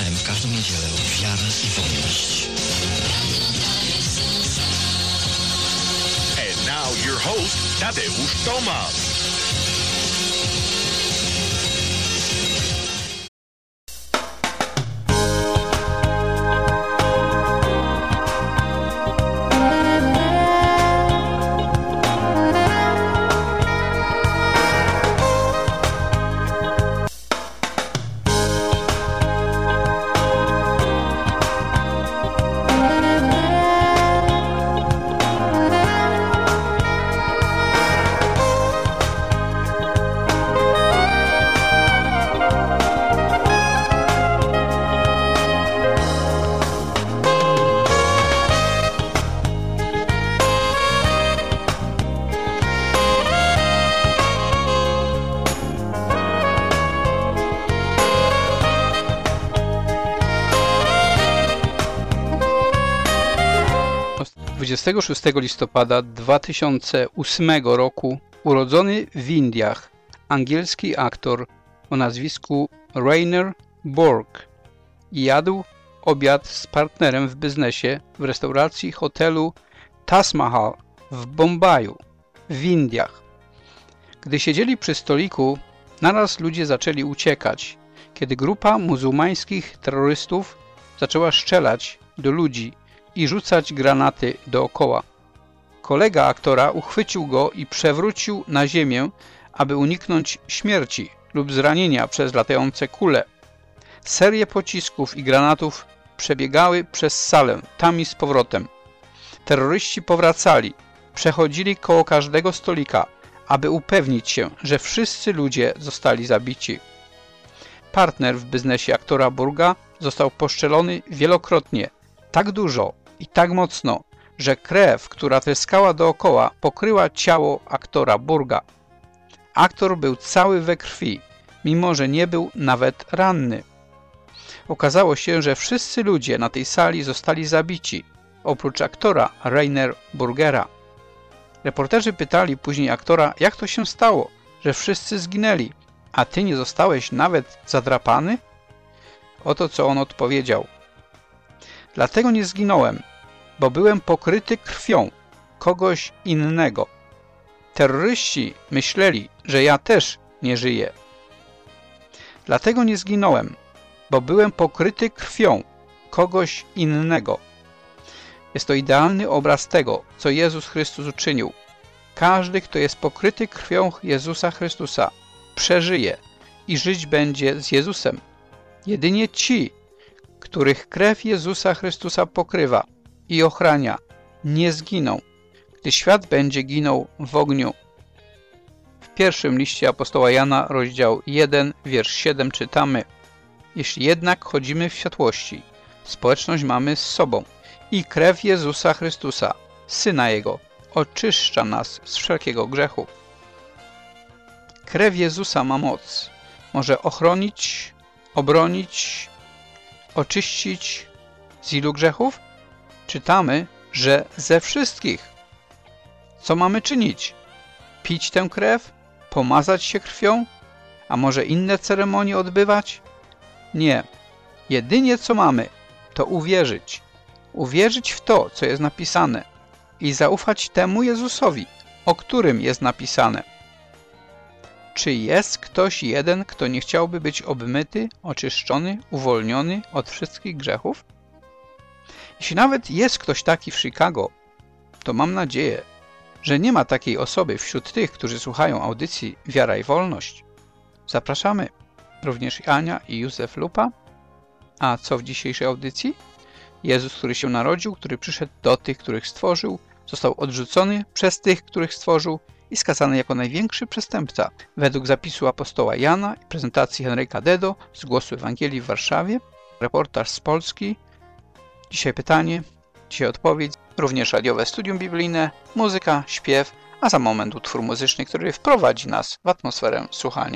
AM w każdą niedzielę Wiara i Wolność. And now your host, Tadeusz Tomasz. Dwudziestego 26 listopada 2008 roku urodzony w Indiach angielski aktor o nazwisku Rainer Borg jadł obiad z partnerem w biznesie w restauracji hotelu Taj Mahal w Bombaju w Indiach. Gdy siedzieli przy stoliku, naraz ludzie zaczęli uciekać, kiedy grupa muzułmańskich terrorystów zaczęła strzelać do ludzi i rzucać granaty dookoła. Kolega aktora uchwycił go i przewrócił na ziemię, aby uniknąć śmierci lub zranienia przez latające kule. Serie pocisków i granatów przebiegały przez salę, tam i z powrotem. Terroryści powracali, przechodzili koło każdego stolika, aby upewnić się, że wszyscy ludzie zostali zabici. Partner w biznesie aktora Borga został poszczelony wielokrotnie, tak dużo i tak mocno, że krew, która tryskała dookoła, pokryła ciało aktora Borga. Aktor był cały we krwi, mimo że nie był nawet ranny. Okazało się, że wszyscy ludzie na tej sali zostali zabici, oprócz aktora Rainer Borgera. Reporterzy pytali później aktora, jak to się stało, że wszyscy zginęli, a ty nie zostałeś nawet zadrapany? Oto co on odpowiedział. Dlatego nie zginąłem, bo byłem pokryty krwią kogoś innego. Terroryści myśleli, że ja też nie żyję. Dlatego nie zginąłem, bo byłem pokryty krwią kogoś innego. Jest to idealny obraz tego, co Jezus Chrystus uczynił. Każdy, kto jest pokryty krwią Jezusa Chrystusa, przeżyje i żyć będzie z Jezusem. Jedynie ci, których krew Jezusa Chrystusa pokrywa i ochrania, nie zginą, gdy świat będzie ginął w ogniu. W pierwszym liście apostoła Jana, rozdział 1, wiersz 7 czytamy: Jeśli jednak chodzimy w światłości, społeczność mamy z sobą i krew Jezusa Chrystusa, Syna Jego, oczyszcza nas z wszelkiego grzechu. Krew Jezusa ma moc. Może ochronić, obronić, oczyścić z ilu grzechów? Czytamy, że ze wszystkich. Co mamy czynić? Pić tę krew? Pomazać się krwią? A może inne ceremonie odbywać? Nie. Jedynie co mamy, to uwierzyć. Uwierzyć w to, co jest napisane i zaufać temu Jezusowi, o którym jest napisane. Czy jest ktoś jeden, kto nie chciałby być obmyty, oczyszczony, uwolniony od wszystkich grzechów? Jeśli nawet jest ktoś taki w Chicago, to mam nadzieję, że nie ma takiej osoby wśród tych, którzy słuchają audycji Wiara i Wolność. Zapraszamy również Ania i Józef Lupa. A co w dzisiejszej audycji? Jezus, który się narodził, który przyszedł do tych, których stworzył, został odrzucony przez tych, których stworzył i skazany jako największy przestępca. Według zapisu apostoła Jana i prezentacji Henryka Dedo z Głosu Ewangelii w Warszawie, reportaż z Polski. Dzisiaj pytanie, dzisiaj odpowiedź, również radiowe studium biblijne, muzyka, śpiew, a za moment utwór muzyczny, który wprowadzi nas w atmosferę słuchania.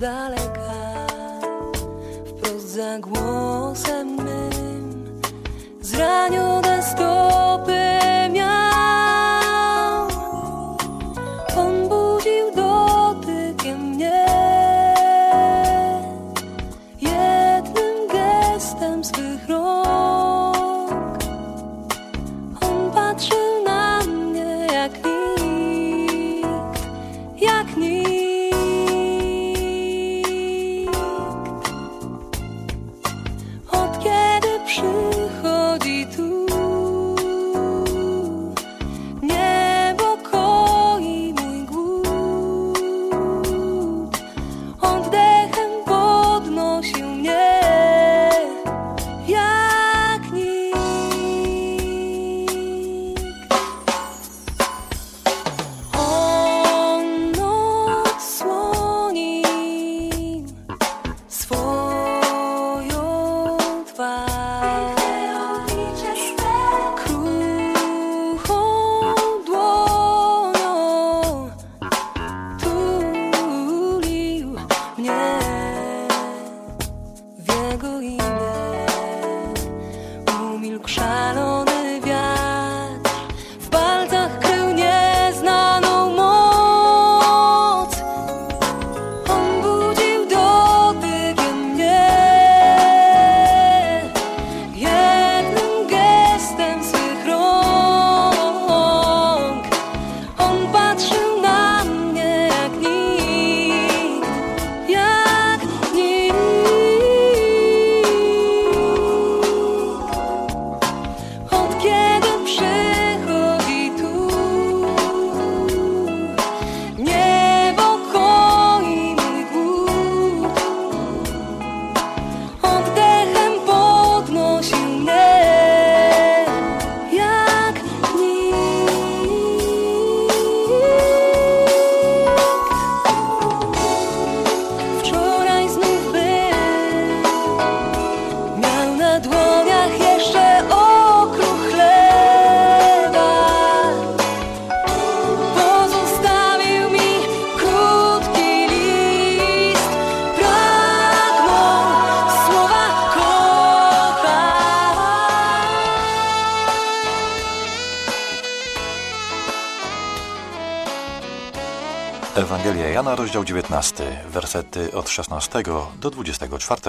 daleka, wprost za głosem mym, zranione stopy miał. On budził dotykiem mnie, jednym gestem swych rąk. On patrzył na mnie jak nikt, jak nikt. Od kiedy przychodzi tu, niebo koi mój głód. Oddechem podnosił mnie jak nikt. On odsłonił swoją twarz, kruchą dłonią tulił mnie. W Jego imię umilkł szalony wiatr, w palcach krył nieznaną moc. On budził dotykiem mnie, jednym gestem swych rąk. On patrzył na mnie jak nikt, jak nikt. Od kiedy przychodzi tu, niebo koi mój głód. Oddechem podnosił mnie jak nikt. Wczoraj znów był, miał na dłoniach jeszcze okruch chleba. Pozostawił mi krótki list, pragnął słowa kocham. Ewangelia Jana, rozdział 19, wersety od 16 do 24.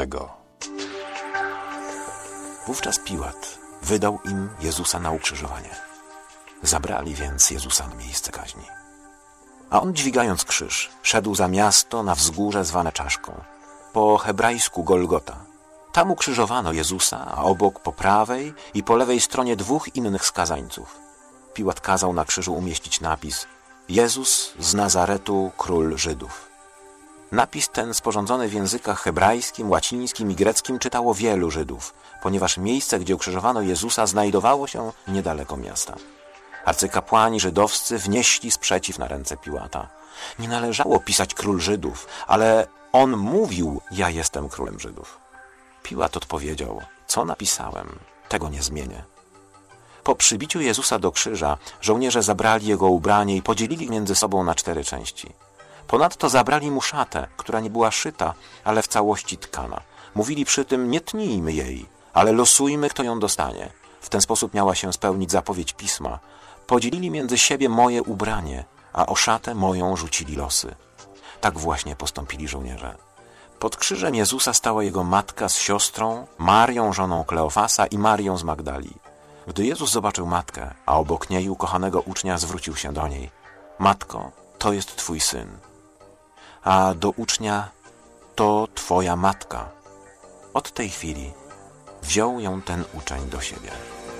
Wówczas Piłat wydał im Jezusa na ukrzyżowanie. Zabrali więc Jezusa na miejsce kaźni. A on, dźwigając krzyż, szedł za miasto na wzgórze zwane Czaszką, po hebrajsku Golgota. Tam ukrzyżowano Jezusa, a obok po prawej i po lewej stronie dwóch innych skazańców. Piłat kazał na krzyżu umieścić napis: Jezus z Nazaretu, król Żydów. Napis ten, sporządzony w językach hebrajskim, łacińskim i greckim, czytało wielu Żydów, ponieważ miejsce, gdzie ukrzyżowano Jezusa, znajdowało się niedaleko miasta. Arcykapłani żydowscy wnieśli sprzeciw na ręce Piłata. Nie należało pisać król Żydów, ale on mówił: ja jestem królem Żydów. Piłat odpowiedział: co napisałem, tego nie zmienię. Po przybiciu Jezusa do krzyża żołnierze zabrali jego ubranie i podzielili między sobą na 4 części. Ponadto zabrali mu szatę, która nie była szyta, ale w całości tkana. Mówili przy tym: nie tnijmy jej, ale losujmy, kto ją dostanie. W ten sposób miała się spełnić zapowiedź Pisma: podzielili między siebie moje ubranie, a o szatę moją rzucili losy. Tak właśnie postąpili żołnierze. Pod krzyżem Jezusa stała jego matka z siostrą, Marią, żoną Kleofasa, i Marią z Magdali. Gdy Jezus zobaczył matkę, a obok niej ukochanego ucznia, zwrócił się do niej: matko, to jest twój syn. A do ucznia: to twoja matka. Od tej chwili wziął ją ten uczeń do siebie.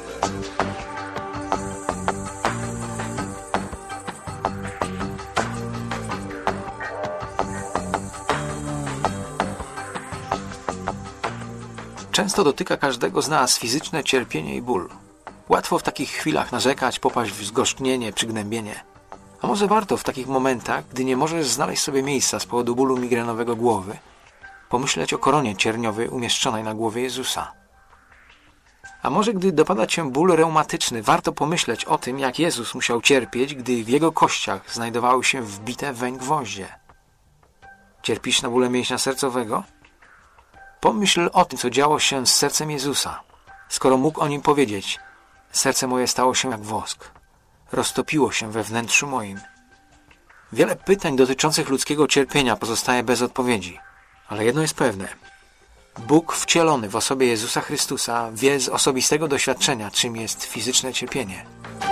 Często dotyka każdego z nas fizyczne cierpienie i ból. Łatwo w takich chwilach narzekać, popaść w zgorzknienie, przygnębienie. A może warto w takich momentach, gdy nie możesz znaleźć sobie miejsca z powodu bólu migrenowego głowy, pomyśleć o koronie cierniowej umieszczonej na głowie Jezusa. A może gdy dopada cię ból reumatyczny, warto pomyśleć o tym, jak Jezus musiał cierpieć, gdy w Jego kościach znajdowały się wbite weń gwoździe. Cierpisz na bóle mięśnia sercowego? Pomyśl o tym, co działo się z sercem Jezusa. Skoro mógł o nim powiedzieć: serce moje stało się jak wosk, roztopiło się we wnętrzu moim. Wiele pytań dotyczących ludzkiego cierpienia pozostaje bez odpowiedzi. Ale jedno jest pewne. Bóg wcielony w osobie Jezusa Chrystusa wie z osobistego doświadczenia, czym jest fizyczne cierpienie.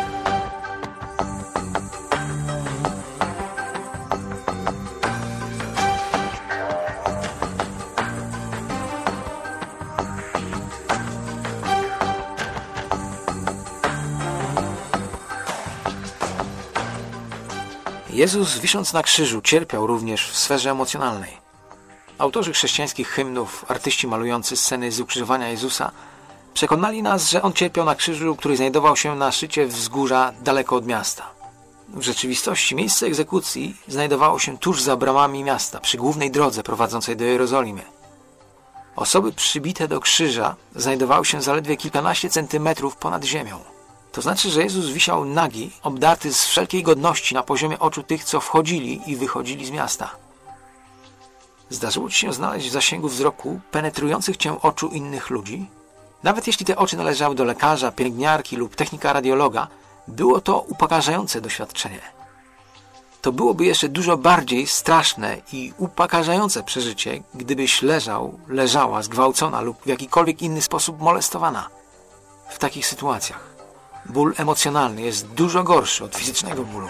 Jezus, wisząc na krzyżu, cierpiał również w sferze emocjonalnej. Autorzy chrześcijańskich hymnów, artyści malujący sceny z ukrzyżowania Jezusa przekonali nas, że On cierpiał na krzyżu, który znajdował się na szczycie wzgórza daleko od miasta. W rzeczywistości miejsce egzekucji znajdowało się tuż za bramami miasta, przy głównej drodze prowadzącej do Jerozolimy. Osoby przybite do krzyża znajdowały się zaledwie kilkanaście centymetrów ponad ziemią. To znaczy, że Jezus wisiał nagi, obdarty z wszelkiej godności na poziomie oczu tych, co wchodzili i wychodzili z miasta. Zdarzyło ci się znaleźć w zasięgu wzroku penetrujących cię oczu innych ludzi? Nawet jeśli te oczy należały do lekarza, pielęgniarki lub technika radiologa, było to upokarzające doświadczenie. To byłoby jeszcze dużo bardziej straszne i upokarzające przeżycie, gdybyś leżała zgwałcona lub w jakikolwiek inny sposób molestowana. W takich sytuacjach ból emocjonalny jest dużo gorszy od fizycznego bólu.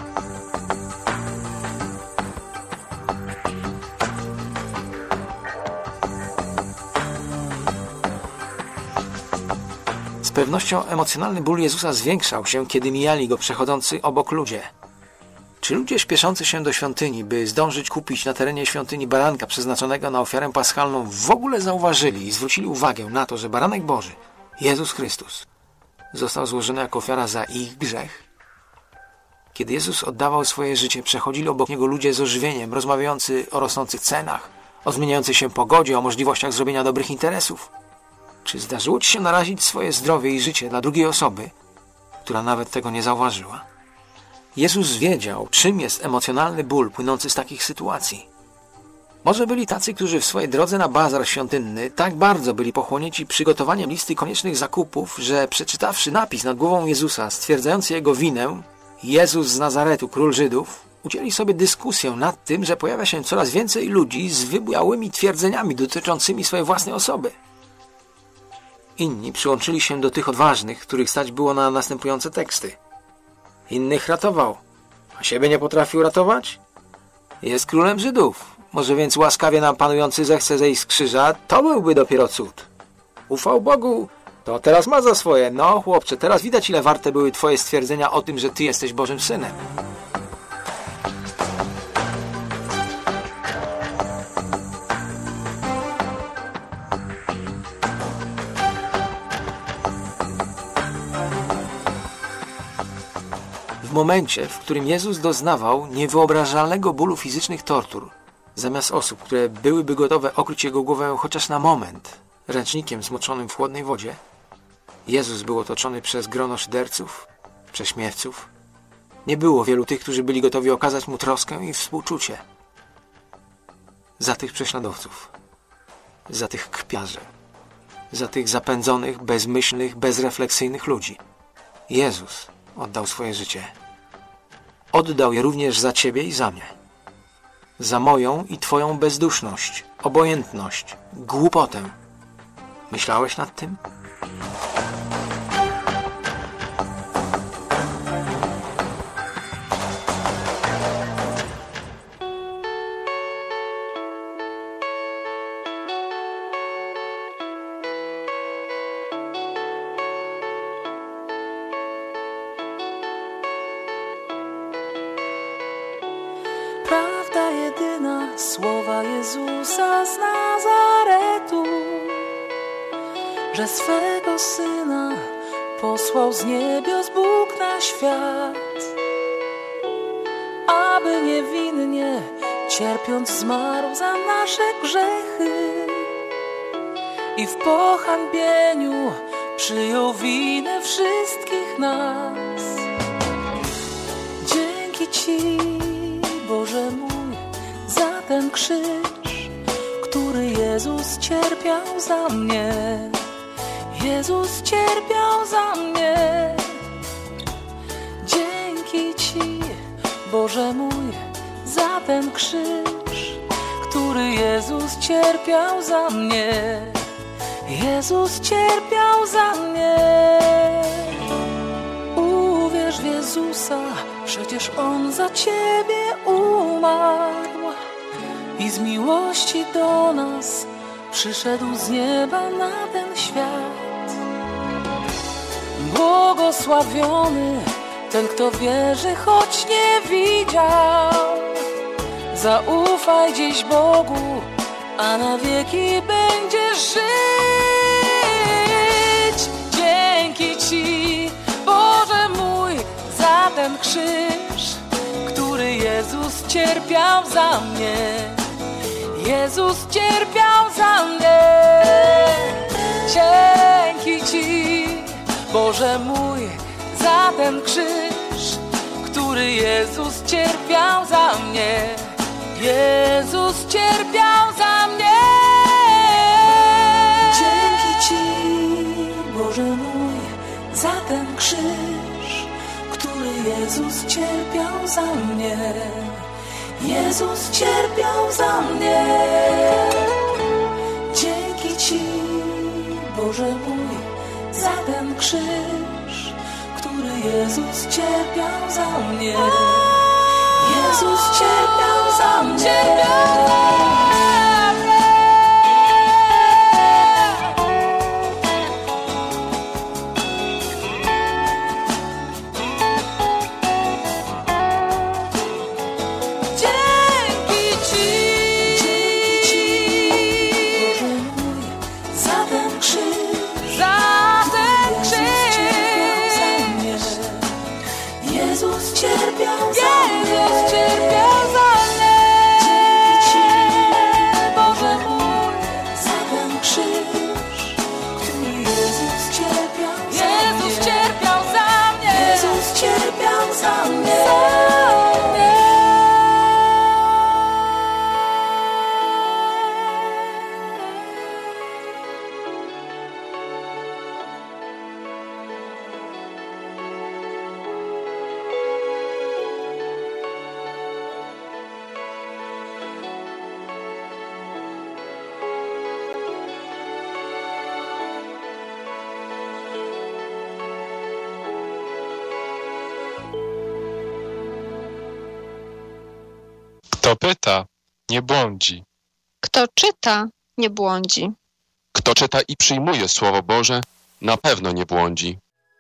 Z pewnością emocjonalny ból Jezusa zwiększał się, kiedy mijali Go przechodzący obok ludzie. Czy ludzie śpieszący się do świątyni, by zdążyć kupić na terenie świątyni baranka przeznaczonego na ofiarę paschalną, w ogóle zauważyli i zwrócili uwagę na to, że baranek Boży, Jezus Chrystus, został złożony jako ofiara za ich grzech? Kiedy Jezus oddawał swoje życie, przechodzili obok Niego ludzie z ożywieniem, rozmawiający o rosnących cenach, o zmieniającej się pogodzie, o możliwościach zrobienia dobrych interesów. Czy zdarzyło ci się narazić swoje zdrowie i życie dla drugiej osoby, która nawet tego nie zauważyła? Jezus wiedział, czym jest emocjonalny ból płynący z takich sytuacji. Może byli tacy, którzy w swojej drodze na bazar świątynny tak bardzo byli pochłonięci przygotowaniem listy koniecznych zakupów, że przeczytawszy napis nad głową Jezusa stwierdzający Jego winę, Jezus z Nazaretu, król Żydów, ucięli sobie dyskusję nad tym, że pojawia się coraz więcej ludzi z wybujałymi twierdzeniami dotyczącymi swojej własnej osoby. Inni przyłączyli się do tych odważnych, których stać było na następujące teksty. Innych ratował, a siebie nie potrafił ratować? Jest królem Żydów. Może więc łaskawie nam panujący zechce zejść z krzyża, to byłby dopiero cud. Ufał Bogu, to teraz ma za swoje. No chłopcze, teraz widać, ile warte były twoje stwierdzenia o tym, że ty jesteś Bożym Synem. W momencie, w którym Jezus doznawał niewyobrażalnego bólu fizycznych tortur, zamiast osób, które byłyby gotowe okryć Jego głowę chociaż na moment ręcznikiem zmoczonym w chłodnej wodzie, Jezus był otoczony przez grono szyderców, prześmiewców. Nie było wielu tych, którzy byli gotowi okazać Mu troskę i współczucie. Za tych prześladowców, za tych kpiarzy, za tych zapędzonych, bezmyślnych, bezrefleksyjnych ludzi Jezus oddał swoje życie. Oddał je również za ciebie i za mnie. Za moją i twoją bezduszność, obojętność, głupotę. Myślałeś nad tym? Prawda jedyna, słowa Jezusa z Nazaretu, że swego Syna posłał z niebios Bóg na świat, aby niewinnie cierpiąc zmarł za nasze grzechy i w pohańbieniu przyjął winę wszystkich nas. Dzięki Ci, Boże mój, za ten krzyż, który Jezus cierpiał za mnie. Jezus cierpiał za mnie. Dzięki Ci, Boże mój, za ten krzyż, który Jezus cierpiał za mnie. Jezus cierpiał za mnie. Uwierz w Jezusa, przecież On za Ciebie umarł i z miłości do nas przyszedł z nieba na ten świat. Błogosławiony ten, kto wierzy, choć nie widział. Zaufaj dziś Bogu, a na wieki będziesz żyć. Dzięki Ci, Boże mój, za ten krzyż, który Jezus cierpiał za mnie. Jezus cierpiał za mnie. Dzięki Ci, Boże mój, za ten krzyż, który Jezus cierpiał za mnie. Jezus cierpiał za mnie. Dzięki Ci, Boże mój, za ten krzyż, który Jezus cierpiał za mnie. Jezus cierpiał za mnie. Dzięki Ci, Boże mój, za ten krzyż, który Jezus cierpiał za mnie. Jezus cierpiał za mnie. Kto pyta, nie błądzi. Kto czyta, nie błądzi. Kto czyta i przyjmuje Słowo Boże, na pewno nie błądzi.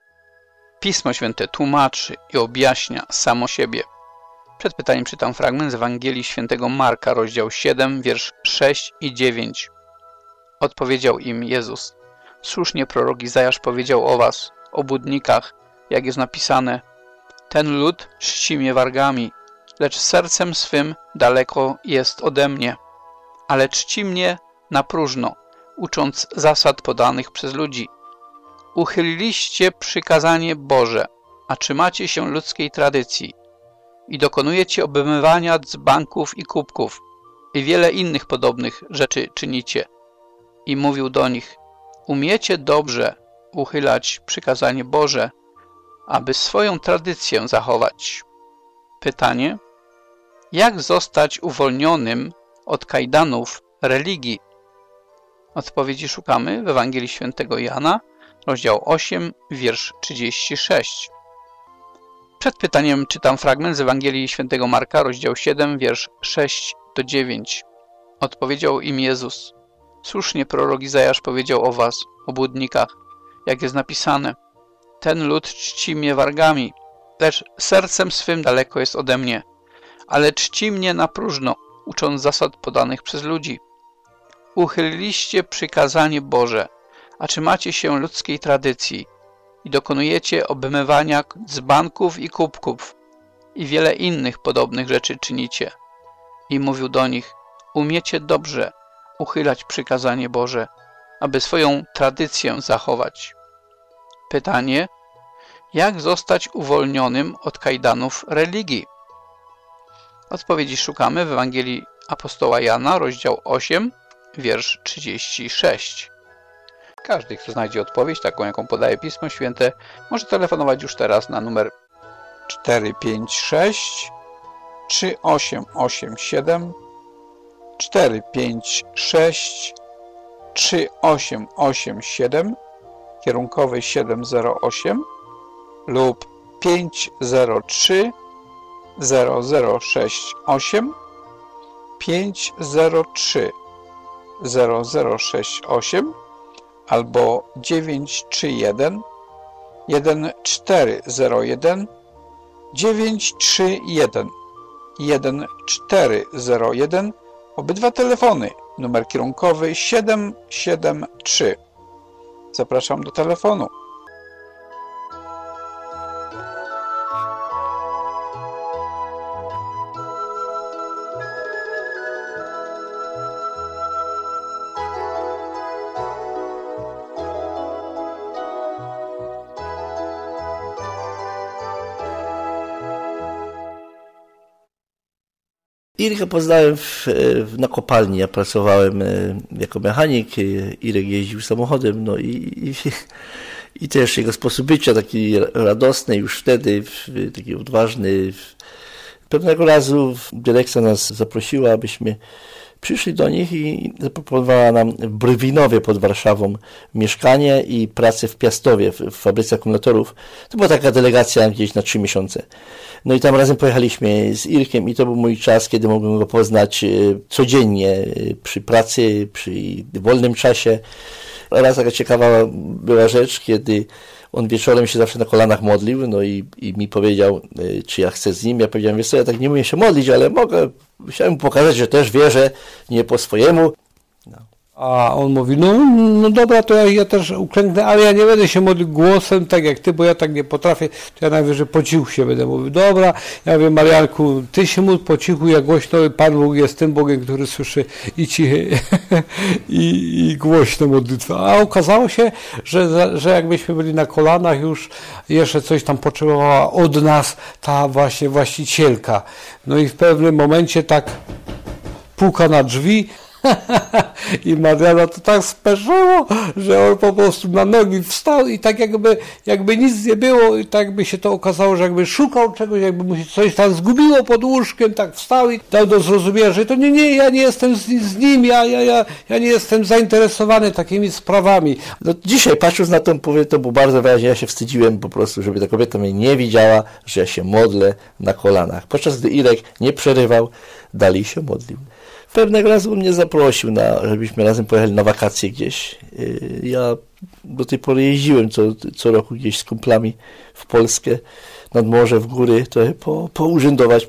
Pismo Święte tłumaczy i objaśnia samo siebie. Przed pytaniem czytam fragment z Ewangelii Świętego Marka, rozdział 7, wiersz 6 i 9. Odpowiedział im Jezus: słusznie prorok Izajasz powiedział o was, obłudnikach, jak jest napisane: ten lud czci mnie wargami, lecz sercem swym daleko jest ode mnie. Ale czci mnie na próżno, ucząc zasad podanych przez ludzi. Uchyliliście przykazanie Boże, a trzymacie się ludzkiej tradycji i dokonujecie obmywania dzbanków i kubków i wiele innych podobnych rzeczy czynicie. I mówił do nich: umiecie dobrze uchylać przykazanie Boże, aby swoją tradycję zachować. Pytanie: jak zostać uwolnionym od kajdanów religii? Odpowiedzi szukamy w Ewangelii Świętego Jana, rozdział 8, wiersz 36. Przed pytaniem czytam fragment z Ewangelii Świętego Marka, rozdział 7, wiersz 6 do 9. Odpowiedział im Jezus: słusznie prorok Izajasz powiedział o was, obłudnikach, jak jest napisane: ten lud czci mnie wargami, lecz sercem swym daleko jest ode mnie. Ale czci mnie na próżno, ucząc zasad podanych przez ludzi. Uchyliliście przykazanie Boże, a trzymacie się ludzkiej tradycji i dokonujecie obmywania dzbanków i kubków i wiele innych podobnych rzeczy czynicie. I mówił do nich: umiecie dobrze uchylać przykazanie Boże, aby swoją tradycję zachować. Pytanie: jak zostać uwolnionym od kajdanów religii? Odpowiedzi szukamy w Ewangelii apostoła Jana, rozdział 8, wiersz 36. Każdy, kto znajdzie odpowiedź, taką jaką podaje Pismo Święte, może telefonować już teraz na numer 456 3887 456 3887 kierunkowy 708 lub 503 0068 503 0068 albo 931 1401 931 1401. Obydwa telefony, numer kierunkowy 773. Zapraszam do telefonu. Irka poznałem na kopalni. Ja pracowałem jako mechanik, Irek jeździł samochodem, no i też jego sposób bycia, taki radosny już wtedy, taki odważny. Pewnego razu dyrekcja nas zaprosiła, abyśmy przyszli do nich i zaproponowała nam w Brwinowie pod Warszawą mieszkanie i pracę w Piastowie, w fabryce akumulatorów. To była taka delegacja gdzieś na 3 miesiące. No i tam razem pojechaliśmy z Irkiem i to był mój czas, kiedy mogłem go poznać codziennie przy pracy, przy wolnym czasie. Raz taka ciekawa była rzecz, kiedy on wieczorem się zawsze na kolanach modlił, no i mi powiedział, czy ja chcę z nim. Ja powiedziałem, wiesz co, ja tak nie umiem się modlić, ale mogę. Chciałem mu pokazać, że też wierzę, nie po swojemu. No. A on mówi, no dobra, to ja też uklęknę, ale ja nie będę się modlił głosem tak jak ty, bo ja tak nie potrafię, to ja najwyżej po cichu się będę mówił. Dobra, ja mówię, Marianku, ty się módl po cichu, ja głośno, Pan Bóg jest tym Bogiem, który słyszy i cichy i głośno modlitwę. A okazało się, że jakbyśmy byli na kolanach już, jeszcze coś tam potrzebowała od nas ta właśnie właścicielka. No i w pewnym momencie tak puka na drzwi, i Mariana to tak speszyło, że on po prostu na nogi wstał i tak jakby nic nie było i tak by się to okazało, że jakby szukał czegoś, jakby mu się coś tam zgubiło pod łóżkiem, tak wstał i dał do zrozumienia, że to nie, ja nie jestem z nim, ja nie jestem zainteresowany takimi sprawami. No dzisiaj patrząc na to, powiem, to było bardzo wyraźnie, ja się wstydziłem po prostu, żeby ta kobieta mnie nie widziała, że ja się modlę na kolanach. Podczas gdy Irek nie przerywał, dalej się modlił. Pewnego razu on mnie zaprosił, żebyśmy razem pojechali na wakacje gdzieś. Ja do tej pory jeździłem co roku gdzieś z kumplami w Polskę, nad morze, w góry, trochę pourzędować,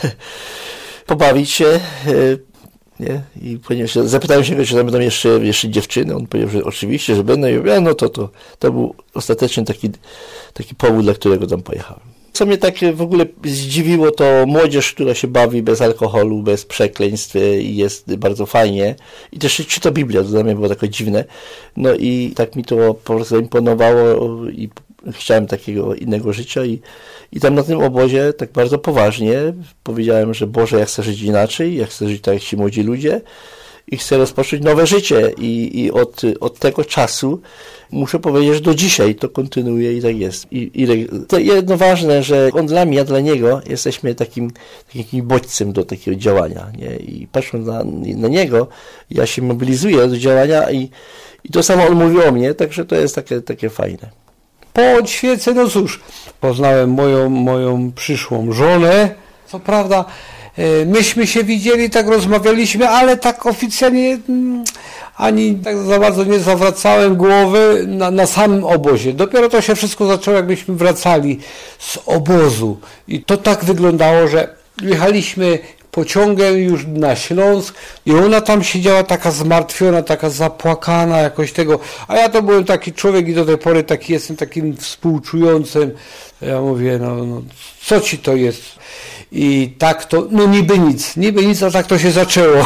pobawić się. Nie? I ponieważ zapytałem się go, czy tam będą jeszcze dziewczyny. On powiedział, że oczywiście, że będą. I mówię, no to był ostatecznie taki powód, dla którego tam pojechałem. Co mnie tak w ogóle zdziwiło, to młodzież, która się bawi bez alkoholu, bez przekleństw i jest bardzo fajnie. I też czyta Biblię, to dla mnie było takie dziwne. No i tak mi to po prostu imponowało i chciałem takiego innego życia. I tam na tym obozie tak bardzo poważnie powiedziałem, że Boże, ja chcę żyć inaczej, ja chcę żyć tak jak ci młodzi ludzie i chcę rozpocząć nowe życie. I od tego czasu muszę powiedzieć, że do dzisiaj to kontynuuje i tak jest. I to jedno ważne, że on dla mnie, ja dla niego jesteśmy takim bodźcem do takiego działania. Nie? I patrząc na niego, ja się mobilizuję do działania i to samo on mówi o mnie, także to jest takie fajne. Po odświece, no cóż, poznałem moją przyszłą żonę. Co prawda, myśmy się widzieli, tak rozmawialiśmy, ale tak oficjalnie ani tak za bardzo nie zawracałem głowy na samym obozie. Dopiero to się wszystko zaczęło, jakbyśmy wracali z obozu. I to tak wyglądało, że jechaliśmy pociągiem już na Śląsk i ona tam siedziała taka zmartwiona, taka zapłakana jakoś tego, a ja to byłem taki człowiek i do tej pory taki jestem takim współczującym. Ja mówię, no co ci to jest? I tak to, no niby nic, a tak to się zaczęło.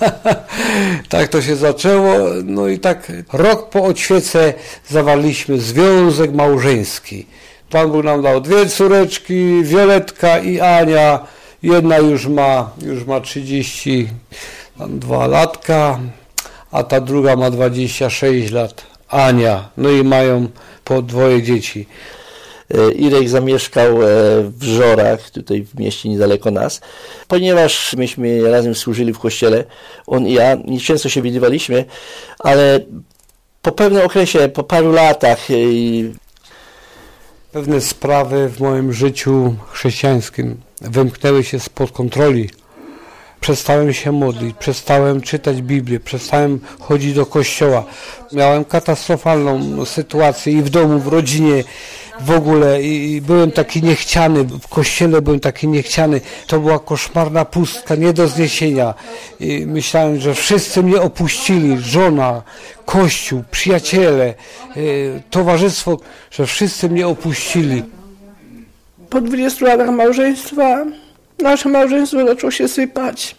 Tak to się zaczęło, no i tak rok po odświece zawarliśmy związek małżeński. Pan Bóg nam dał 2 córeczki, Violetka i Ania. Jedna już ma 32 latka, a ta druga ma 26 lat, Ania. No i mają po 2 dzieci. Irek zamieszkał w Żorach, tutaj w mieście niedaleko nas, ponieważ myśmy razem służyli w kościele, on i ja, nieczęsto się widywaliśmy, ale po pewnym okresie, po paru latach pewne sprawy w moim życiu chrześcijańskim wymknęły się spod kontroli. Przestałem się modlić, przestałem czytać Biblię, przestałem chodzić do kościoła. Miałem katastrofalną sytuację i w domu, w rodzinie, w ogóle i byłem taki niechciany, w kościele byłem taki niechciany. To była koszmarna pustka, nie do zniesienia. I myślałem, że wszyscy mnie opuścili, żona, kościół, przyjaciele, towarzystwo, że wszyscy mnie opuścili. Po 20 latach małżeństwa nasze małżeństwo zaczęło się sypać.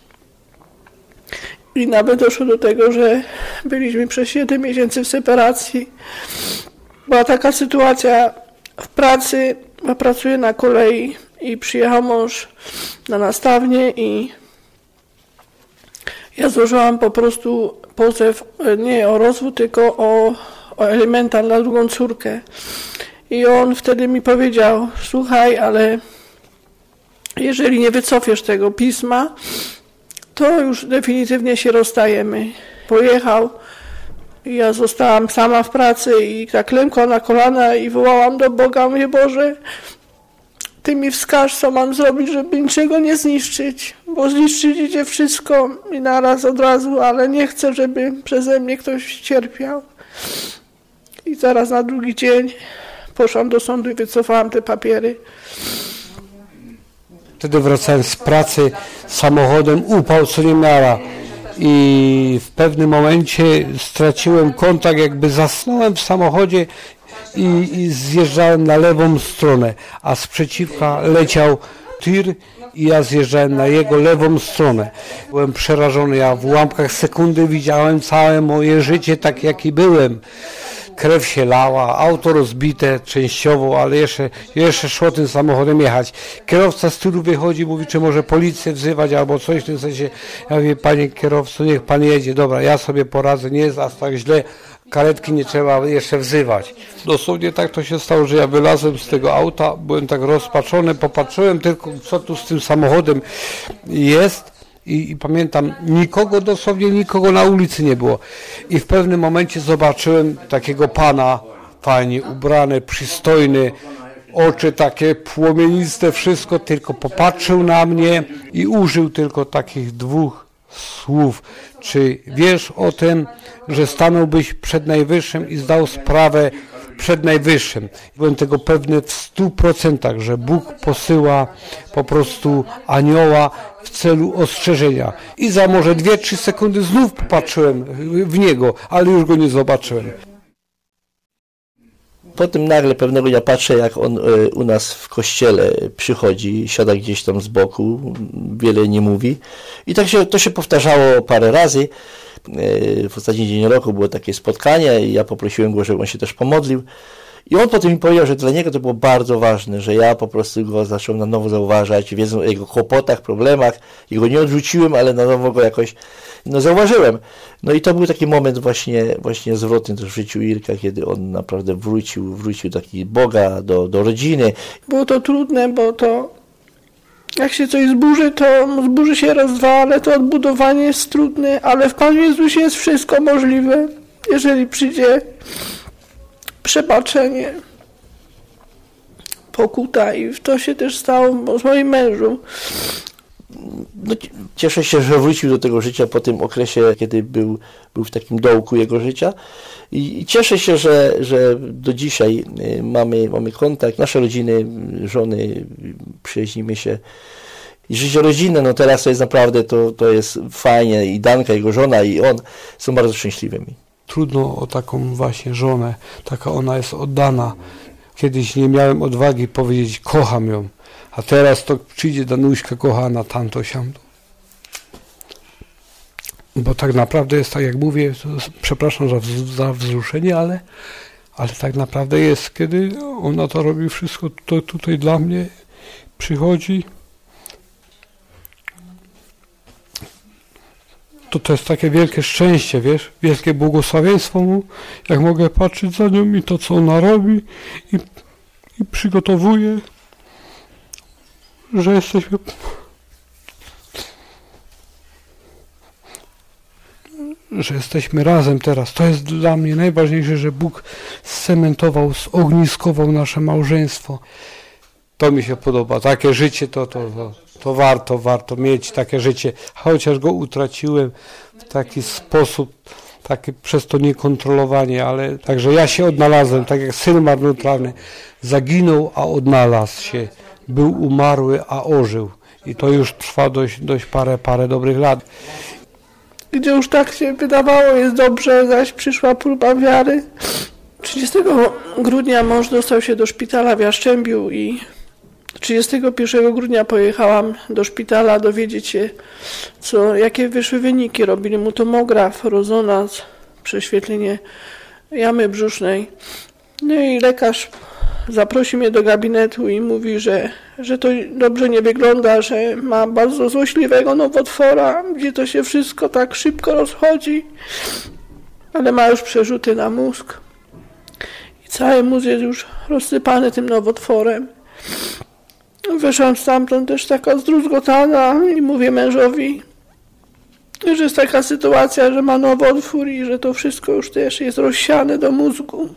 I nawet doszło do tego, że byliśmy przez 7 miesięcy w separacji. Była taka sytuacja w pracy, bo pracuję na kolei i przyjechał mąż na nastawnię i ja złożyłam po prostu pozew nie o rozwód, tylko o alimentat na drugą córkę. I on wtedy mi powiedział, słuchaj, ale jeżeli nie wycofiesz tego pisma, to już definitywnie się rozstajemy. Pojechał i ja zostałam sama w pracy i tak klękłam na kolana i wołałam do Boga, mówię, Boże, Ty mi wskaż, co mam zrobić, żeby niczego nie zniszczyć, bo zniszczyć idzie wszystko i naraz od razu, ale nie chcę, żeby przeze mnie ktoś cierpiał. I zaraz na drugi dzień poszłam do sądu i wycofałam te papiery. Wtedy wracałem z pracy samochodem, upał co nie miara i w pewnym momencie straciłem kontakt, jakby zasnąłem w samochodzie i zjeżdżałem na lewą stronę, a z przeciwka leciał tir i ja zjeżdżałem na jego lewą stronę. Byłem przerażony, ja w ułamkach sekundy widziałem całe moje życie tak, jaki byłem. Krew się lała, auto rozbite częściowo, ale jeszcze szło tym samochodem jechać. Kierowca z tyłu wychodzi, mówi, czy może policję wzywać albo coś w tym sensie. Ja mówię, panie kierowco, niech pan jedzie, dobra, ja sobie poradzę, nie jest aż tak źle, karetki nie trzeba jeszcze wzywać. Dosłownie tak to się stało, że ja wylazłem z tego auta, byłem tak rozpaczony, popatrzyłem tylko, co tu z tym samochodem jest. I pamiętam, dosłownie nikogo na ulicy nie było. I w pewnym momencie zobaczyłem takiego pana, fajnie ubrany, przystojny, oczy takie płomieniste, wszystko, tylko popatrzył na mnie i użył tylko takich 2 słów. Czy wiesz o tym, że stanąłbyś przed Najwyższym i zdał sprawę przed Najwyższym? Byłem tego pewny w 100%, że Bóg posyła po prostu anioła w celu ostrzeżenia. I za może 2-3 sekundy znów popatrzyłem w niego, ale już go nie zobaczyłem. Potem nagle pewnego dnia patrzę, jak on u nas w kościele przychodzi, siada gdzieś tam z boku, wiele nie mówi. I tak to się powtarzało parę razy. W ostatni dzień roku było takie spotkanie i ja poprosiłem go, żeby on się też pomodlił. I on potem mi powiedział, że dla niego to było bardzo ważne, że ja po prostu go zacząłem na nowo zauważać, wiedząc o jego kłopotach, problemach. I go nie odrzuciłem, ale na nowo go jakoś zauważyłem. No i to był taki moment właśnie zwrotny też w życiu Irka, kiedy on naprawdę wrócił taki Boga, do rodziny. Było to trudne, bo to jak się coś zburzy, to zburzy się raz, dwa, ale to odbudowanie jest trudne, ale w Panu Jezusie jest wszystko możliwe, jeżeli przyjdzie przebaczenie, pokuta i to się też stało z moim mężem. No, cieszę się, że wrócił do tego życia po tym okresie, kiedy był w takim dołku jego życia i cieszę się, że do dzisiaj mamy kontakt. Nasze rodziny, żony, przyjaźnimy się i życie rodzinne, no teraz to jest naprawdę, to jest fajnie i Danka, jego żona i on są bardzo szczęśliwymi. Trudno o taką właśnie żonę, taka ona jest oddana. Kiedyś nie miałem odwagi powiedzieć, kocham ją, a teraz to przyjdzie Danuśka kochana, tamto, siamto. Bo tak naprawdę jest tak, jak mówię, przepraszam za wzruszenie, ale tak naprawdę jest, kiedy ona to robi wszystko tutaj dla mnie, przychodzi To jest takie wielkie szczęście, wiesz, wielkie błogosławieństwo mu, jak mogę patrzeć za nią i to, co ona robi i przygotowuje, że jesteśmy razem teraz. To jest dla mnie najważniejsze, że Bóg scementował, zogniskował nasze małżeństwo. To mi się podoba. Takie życie to warto mieć takie życie, chociaż go utraciłem w taki sposób, takie przez to niekontrolowanie, ale także ja się odnalazłem, tak jak syn marnotrawny zaginął, a odnalazł się. Był umarły, a ożył. I to już trwa dość parę dobrych lat. Gdzie już tak się wydawało, jest dobrze, zaś przyszła próba wiary. 30 grudnia mąż dostał się do szpitala w Jastrzębiu i 31 grudnia pojechałam do szpitala dowiedzieć się, jakie wyszły wyniki. Robili mu tomograf, rezonans, prześwietlenie jamy brzusznej. No i lekarz zaprosił mnie do gabinetu i mówi, że to dobrze nie wygląda, że ma bardzo złośliwego nowotwora, gdzie to się wszystko tak szybko rozchodzi, ale ma już przerzuty na mózg i cały mózg jest już rozsypany tym nowotworem. Wyszłam stamtąd też taka zdruzgotana i mówię mężowi, że jest taka sytuacja, że ma nowotwór i że to wszystko już też jest rozsiane do mózgu.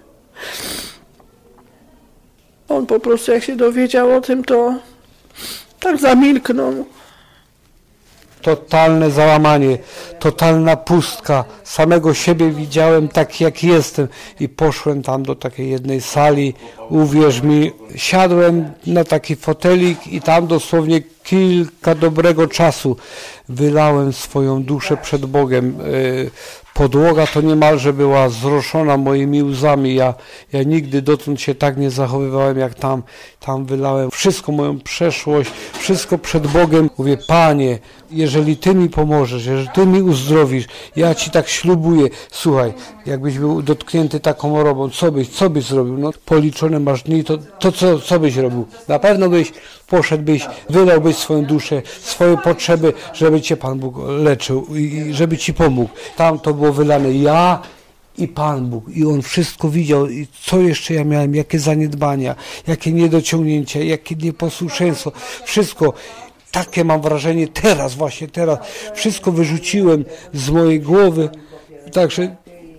On po prostu jak się dowiedział o tym, to tak zamilknął. Totalne załamanie, totalna pustka. Samego siebie widziałem tak, jak jestem i poszłem tam do takiej jednej sali. Uwierz mi, siadłem na taki fotelik i tam dosłownie kilka dobrego czasu wylałem swoją duszę przed Bogiem. Podłoga to niemalże była zroszona moimi łzami. Ja nigdy dotąd się tak nie zachowywałem jak tam. Tam wylałem wszystko, moją przeszłość, wszystko przed Bogiem. Mówię, Panie, jeżeli Ty mi pomożesz, jeżeli Ty mi uzdrowisz, ja Ci tak ślubuję. Słuchaj, jakbyś był dotknięty taką chorobą, co byś zrobił? No, policzone masz dni, co byś robił? Na pewno poszedłbyś, wylałbyś swoją duszę, swoje potrzeby, żeby Cię Pan Bóg leczył i żeby Ci pomógł. Tam to było wylane ja i Pan Bóg. I On wszystko widział. I co jeszcze ja miałem, jakie zaniedbania, jakie niedociągnięcia, jakie nieposłuszeństwo. Wszystko. Takie mam wrażenie właśnie teraz. Wszystko wyrzuciłem z mojej głowy. Także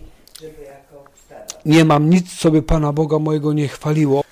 nie mam nic, co by Pana Boga mojego nie chwaliło.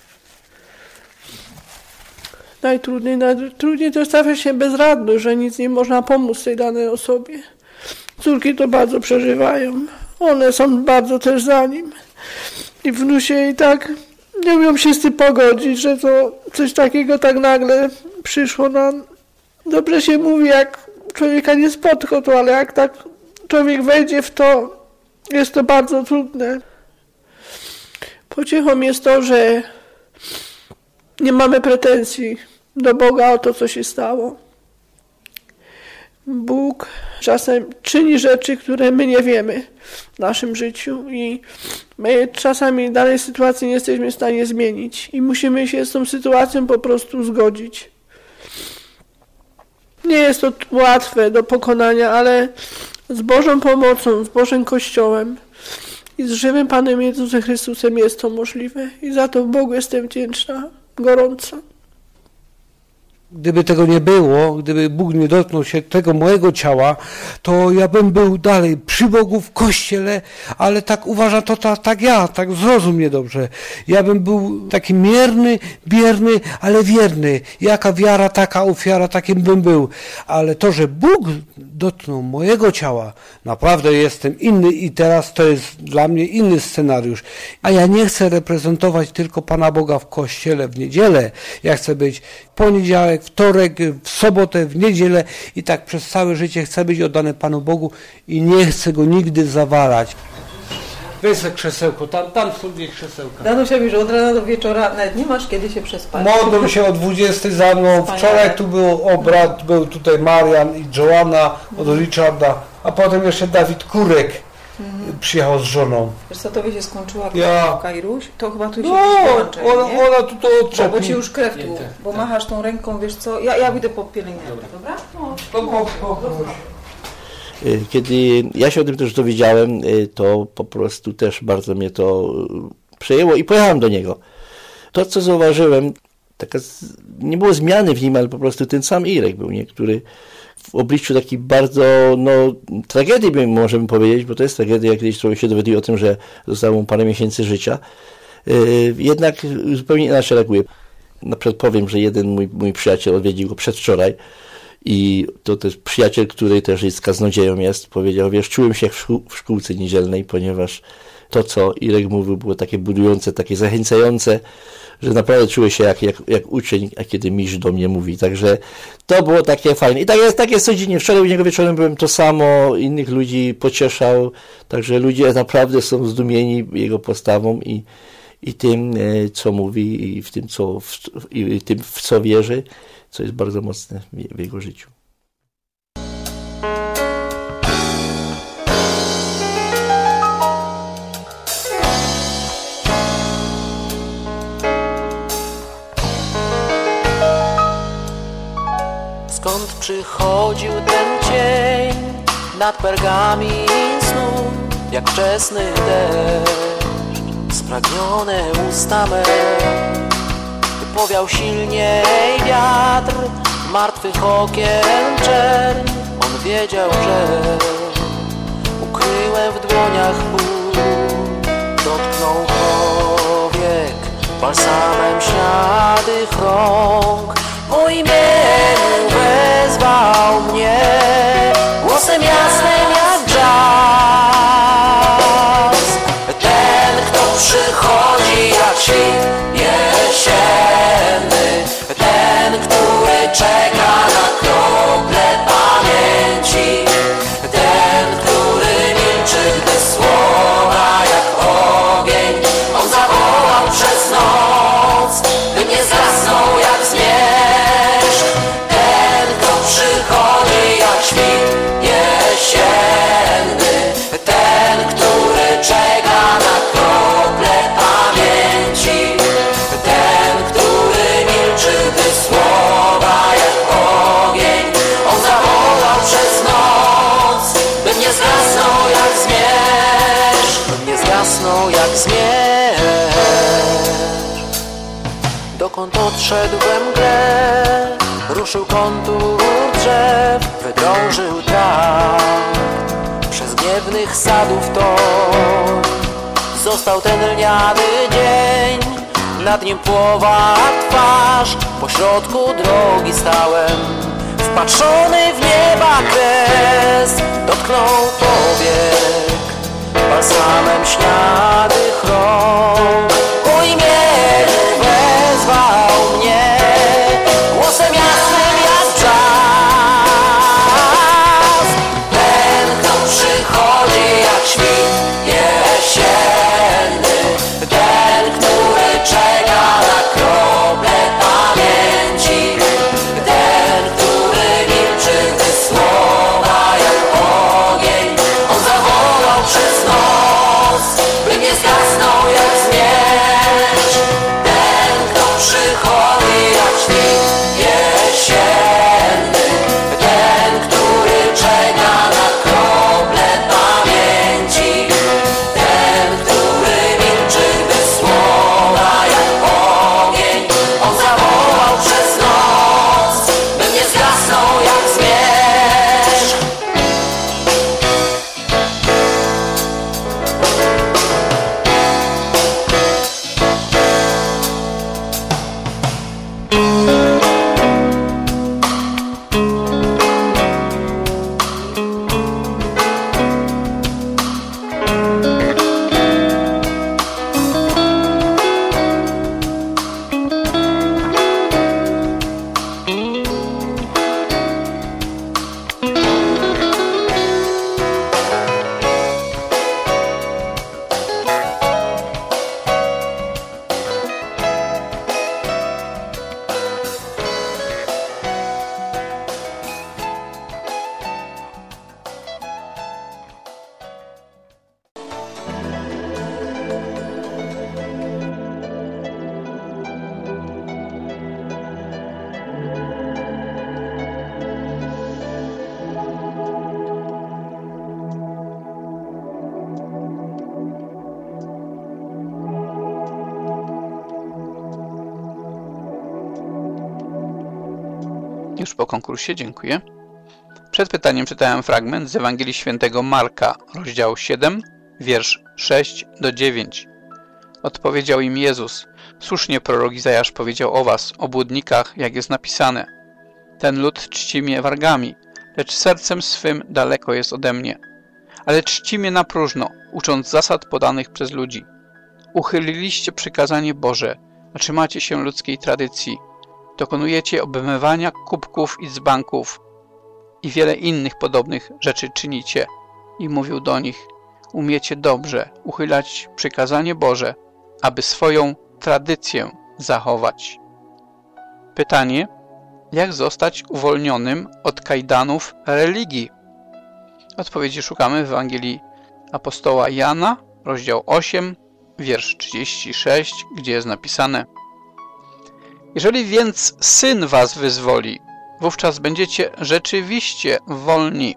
Najtrudniej to stawiać się bezradny, że nic nie można pomóc tej danej osobie. Córki to bardzo przeżywają. One są bardzo też za nim. I wnusie i tak nie umią się z tym pogodzić, że to coś takiego tak nagle przyszło nam. Dobrze się mówi, jak człowieka nie spotka to, ale jak tak człowiek wejdzie w to, jest to bardzo trudne. Pociechą jest to, że nie mamy pretensji do Boga o to, co się stało. Bóg czasem czyni rzeczy, które my nie wiemy w naszym życiu i my czasami danej sytuacji nie jesteśmy w stanie zmienić i musimy się z tą sytuacją po prostu zgodzić. Nie jest to łatwe do pokonania, ale z Bożą pomocą, z Bożym Kościołem i z żywym Panem Jezusem Chrystusem jest to możliwe i za to Bogu jestem wdzięczna, gorąco. Gdyby tego nie było, gdyby Bóg nie dotknął się tego mojego ciała, to ja bym był dalej przy Bogu w Kościele, ale tak uważam to tak zrozum mnie dobrze. Ja bym był taki mierny, bierny, ale wierny. Jaka wiara, taka ofiara, takim bym był. Ale to, że Bóg dotknął mojego ciała, naprawdę jestem inny i teraz to jest dla mnie inny scenariusz. A ja nie chcę reprezentować tylko Pana Boga w Kościele w niedzielę. Ja chcę być w poniedziałek, wtorek, w sobotę, w niedzielę i tak przez całe życie chcę być oddany Panu Bogu i nie chcę Go nigdy zawalać. Weź sobie krzesełko, tam sobie krzesełka. Danusia mówi, że od rana do wieczora nawet nie masz kiedy się przespać. Modlą się o 20 za mną, wczoraj tu był obrad, był tutaj Marian i Joanna od Richarda, a potem jeszcze Dawid Kurek przyjechał z żoną. Wiesz co, tobie się skończyła Kairuś? To chyba tu się połączy, ona tu to odczepi. Bo ci już krew tu, bo machasz tą ręką, wiesz co, ja idę po pielęgniarkę, dobra? Kiedy ja się o tym też dowiedziałem, to po prostu też bardzo mnie to przejęło i pojechałem do niego. To, co zauważyłem, nie było zmiany w nim, ale po prostu ten sam Irek był, który w obliczu takiej bardzo, tragedii możemy powiedzieć, bo to jest tragedia, kiedyś człowiek się dowiaduje o tym, że zostało mu parę miesięcy życia, jednak zupełnie inaczej reaguje. Na przykład powiem, że jeden mój przyjaciel odwiedził go przedwczoraj i to też przyjaciel, który też jest kaznodzieją powiedział, wiesz, czułem się jak w szkółce niedzielnej, ponieważ to, co Irek mówił, było takie budujące, takie zachęcające, że naprawdę czułem się jak uczeń, a kiedy mistrz do mnie mówi. Także to było takie fajne. I tak jest codziennie. Wczoraj u niego wieczorem byłem to samo, innych ludzi pocieszał, także ludzie naprawdę są zdumieni jego postawą i tym, co mówi, i w tym, w co wierzy, co jest bardzo mocne w jego życiu. Skąd przychodził ten cień nad pergamin snu, jak wczesny deszcz, spragnione usta me, wypowiał silniej wiatr martwych okien czerń. On wiedział, że ukryłem w dłoniach ból, dotknął powiek balsamem śniadych rąk. Po imieniu wezwał mnie, głosem jasnym jak jazz. Ten, kto przychodzi jak świt jesienny, ten, który czeka na krople pamięci, ten, który milczy, gdy słowa jak ogień. On zawołał przez noc, by nie zasnął jak zmierzch. Przychodzi jak świt jesienny, ten, który czeka na krople pamięci, ten, który milczy, gdy słowa jak ogień. On zawołał przez noc, by nie zgasnął jak zmierzch, by nie zgasnął jak zmierzch. Dokąd odszedł we mgle, ruszył kontur drzew, wydrążył trakt przez gniewnych sadów tor. Został ten lniany dzień, nad nim płowa twarz. Pośrodku drogi stałem, wpatrzony w nieba kres. Dotknął powiek balsamem śniadych rąk. Po imieniu wezwał mnie, głosem jasnym jak jazz. Ten, kto przychodzi jak świt jesienny, ten, który czeka na krople pamięci, ten, który milczy, gdy słowa jak ogień. On zawoła Już po konkursie, dziękuję. Przed pytaniem czytałem fragment z Ewangelii Świętego Marka, rozdział 7, wiersz 6 do 9. Odpowiedział im Jezus: słusznie prorok Izajasz powiedział o was, obłudnikach, jak jest napisane: ten lud czci mnie wargami, lecz sercem swym daleko jest ode mnie. Ale czci mnie na próżno, ucząc zasad podanych przez ludzi. Uchyliliście przykazanie Boże, a trzymacie się ludzkiej tradycji. Dokonujecie obmywania kubków i dzbanków i wiele innych podobnych rzeczy czynicie. I mówił do nich: umiecie dobrze uchylać przykazanie Boże, aby swoją tradycję zachować. Pytanie: jak zostać uwolnionym od kajdanów religii? Odpowiedzi szukamy w Ewangelii apostoła Jana, rozdział 8, wiersz 36, gdzie jest napisane: jeżeli więc Syn was wyzwoli, wówczas będziecie rzeczywiście wolni.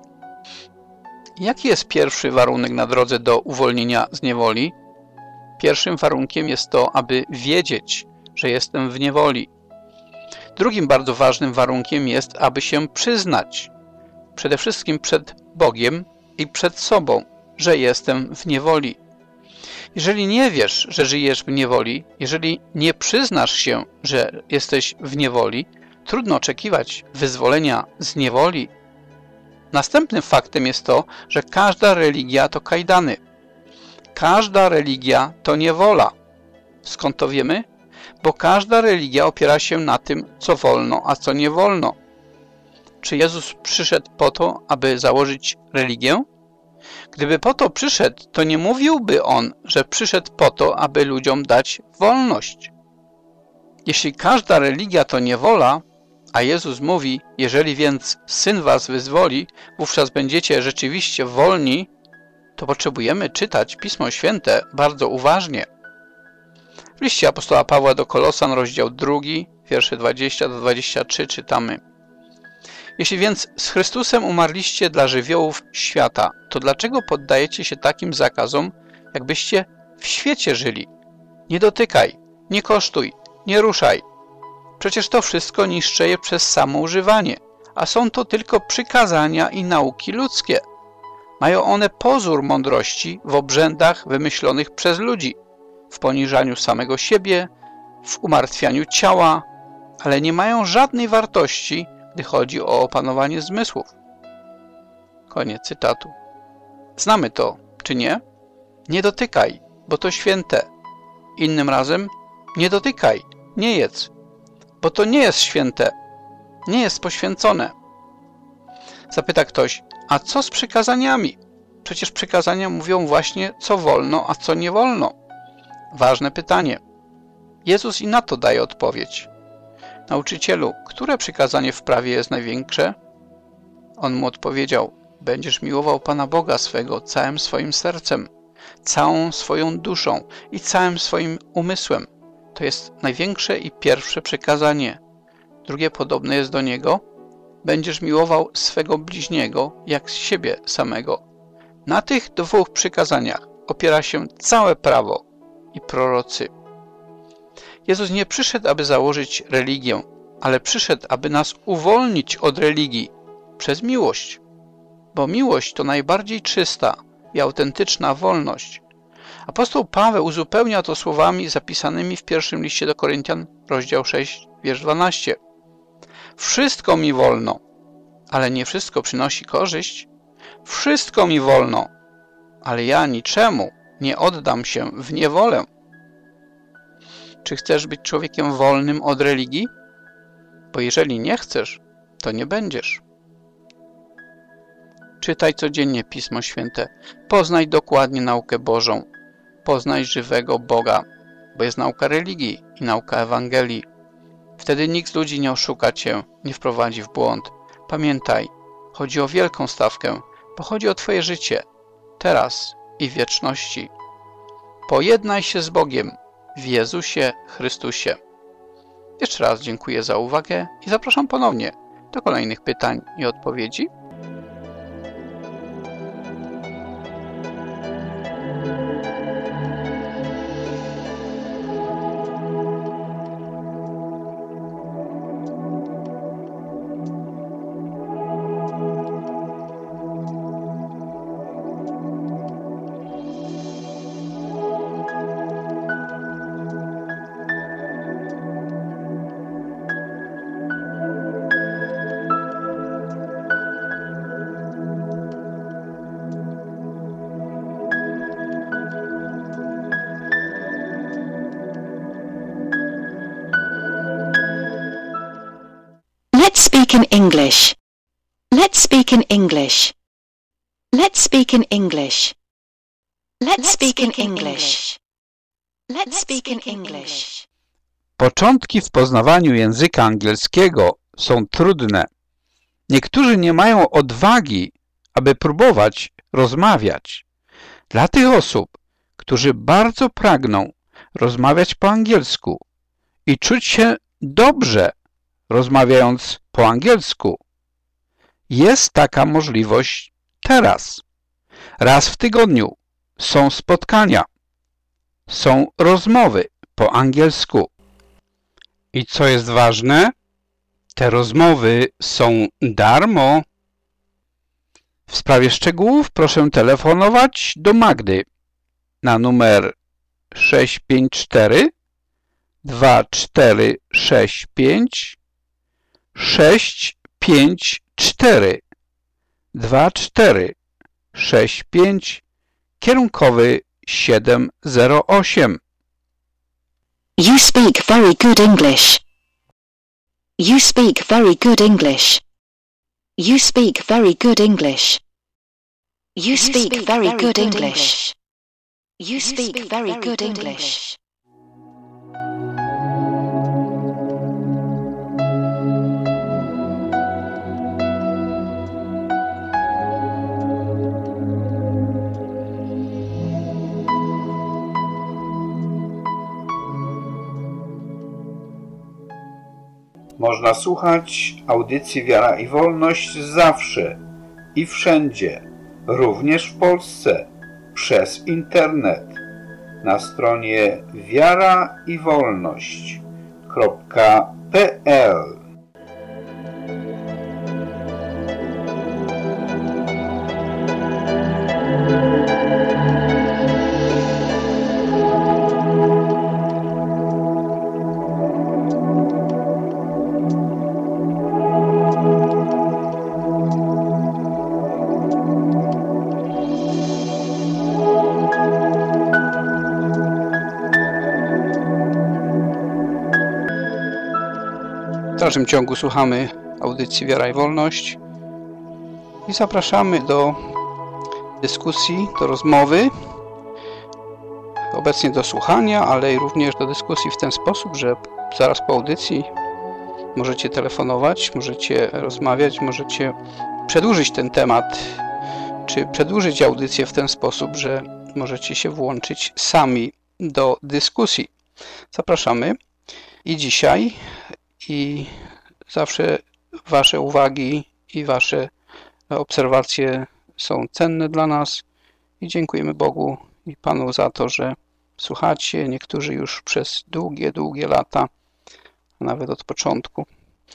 Jaki jest pierwszy warunek na drodze do uwolnienia z niewoli? Pierwszym warunkiem jest to, aby wiedzieć, że jestem w niewoli. Drugim bardzo ważnym warunkiem jest, aby się przyznać, przede wszystkim przed Bogiem i przed sobą, że jestem w niewoli. Jeżeli nie wiesz, że żyjesz w niewoli, jeżeli nie przyznasz się, że jesteś w niewoli, trudno oczekiwać wyzwolenia z niewoli. Następnym faktem jest to, że każda religia to kajdany. Każda religia to niewola. Skąd to wiemy? Bo każda religia opiera się na tym, co wolno, a co nie wolno. Czy Jezus przyszedł po to, aby założyć religię? Gdyby po to przyszedł, to nie mówiłby On, że przyszedł po to, aby ludziom dać wolność. Jeśli każda religia to niewola, a Jezus mówi: jeżeli więc Syn was wyzwoli, wówczas będziecie rzeczywiście wolni, to potrzebujemy czytać Pismo Święte bardzo uważnie. W liście apostoła Pawła do Kolosan, rozdział 2, wiersze 20 do 23 czytamy: jeśli więc z Chrystusem umarliście dla żywiołów świata, to dlaczego poddajecie się takim zakazom, jakbyście w świecie żyli? Nie dotykaj, nie kosztuj, nie ruszaj. Przecież to wszystko niszczy je przez samo używanie, a są to tylko przykazania i nauki ludzkie. Mają one pozór mądrości w obrzędach wymyślonych przez ludzi, w poniżaniu samego siebie, w umartwianiu ciała, ale nie mają żadnej wartości, gdy chodzi o opanowanie zmysłów. Koniec cytatu. Znamy to, czy nie? Nie dotykaj, bo to święte. Innym razem: nie dotykaj, nie jedz, bo to nie jest święte, nie jest poświęcone. Zapyta ktoś: a co z przykazaniami? Przecież przykazania mówią właśnie, co wolno, a co nie wolno. Ważne pytanie. Jezus i na to daje odpowiedź. Nauczycielu, które przykazanie w prawie jest największe? On mu odpowiedział: będziesz miłował Pana Boga swego całym swoim sercem, całą swoją duszą i całym swoim umysłem. To jest największe i pierwsze przykazanie. Drugie podobne jest do niego: będziesz miłował swego bliźniego jak siebie samego. Na tych dwóch przykazaniach opiera się całe prawo i prorocy. Jezus nie przyszedł, aby założyć religię, ale przyszedł, aby nas uwolnić od religii przez miłość. Bo miłość to najbardziej czysta i autentyczna wolność. Apostoł Paweł uzupełnia to słowami zapisanymi w pierwszym liście do Koryntian, rozdział 6, wiersz 12. Wszystko mi wolno, ale nie wszystko przynosi korzyść. Wszystko mi wolno, ale ja niczemu nie oddam się w niewolę. Czy chcesz być człowiekiem wolnym od religii? Bo jeżeli nie chcesz, to nie będziesz. Czytaj codziennie Pismo Święte. Poznaj dokładnie naukę Bożą. Poznaj żywego Boga, bo jest nauka religii i nauka Ewangelii. Wtedy nikt z ludzi nie oszuka cię, nie wprowadzi w błąd. Pamiętaj, chodzi o wielką stawkę, bo chodzi o twoje życie, teraz i w wieczności. Pojednaj się z Bogiem w Jezusie Chrystusie. Jeszcze raz dziękuję za uwagę i zapraszam ponownie do kolejnych pytań i odpowiedzi. speak in English. Let's speak in English. Let's speak in English. Let's speak in English. Let's speak in English. Początki w poznawaniu języka angielskiego są trudne. Niektórzy nie mają odwagi, aby próbować rozmawiać. Dla tych osób, którzy bardzo pragną rozmawiać po angielsku i czuć się dobrze rozmawiając po angielsku, jest taka możliwość teraz. Raz w tygodniu są spotkania, są rozmowy po angielsku. I co jest ważne, te rozmowy są darmo. W sprawie szczegółów proszę telefonować do Magdy na numer 654 2465 654 2465 kierunkowy 708. You speak very good English. You speak very good English. You speak very good English. You speak very good English. You speak very good English. Można słuchać audycji Wiara i Wolność zawsze i wszędzie, również w Polsce, przez internet na stronie wiaraiwolność.pl. W dalszym ciągu słuchamy audycji Wiara i Wolność i zapraszamy do dyskusji, do rozmowy, obecnie do słuchania, ale i również do dyskusji w ten sposób, że zaraz po audycji możecie telefonować, możecie rozmawiać, możecie przedłużyć ten temat, czy przedłużyć audycję w ten sposób, że możecie się włączyć sami do dyskusji. Zapraszamy i dzisiaj, i zawsze Wasze uwagi i Wasze obserwacje są cenne dla nas i dziękujemy Bogu i Panu za to, że słuchacie, niektórzy już przez długie lata, nawet od początku.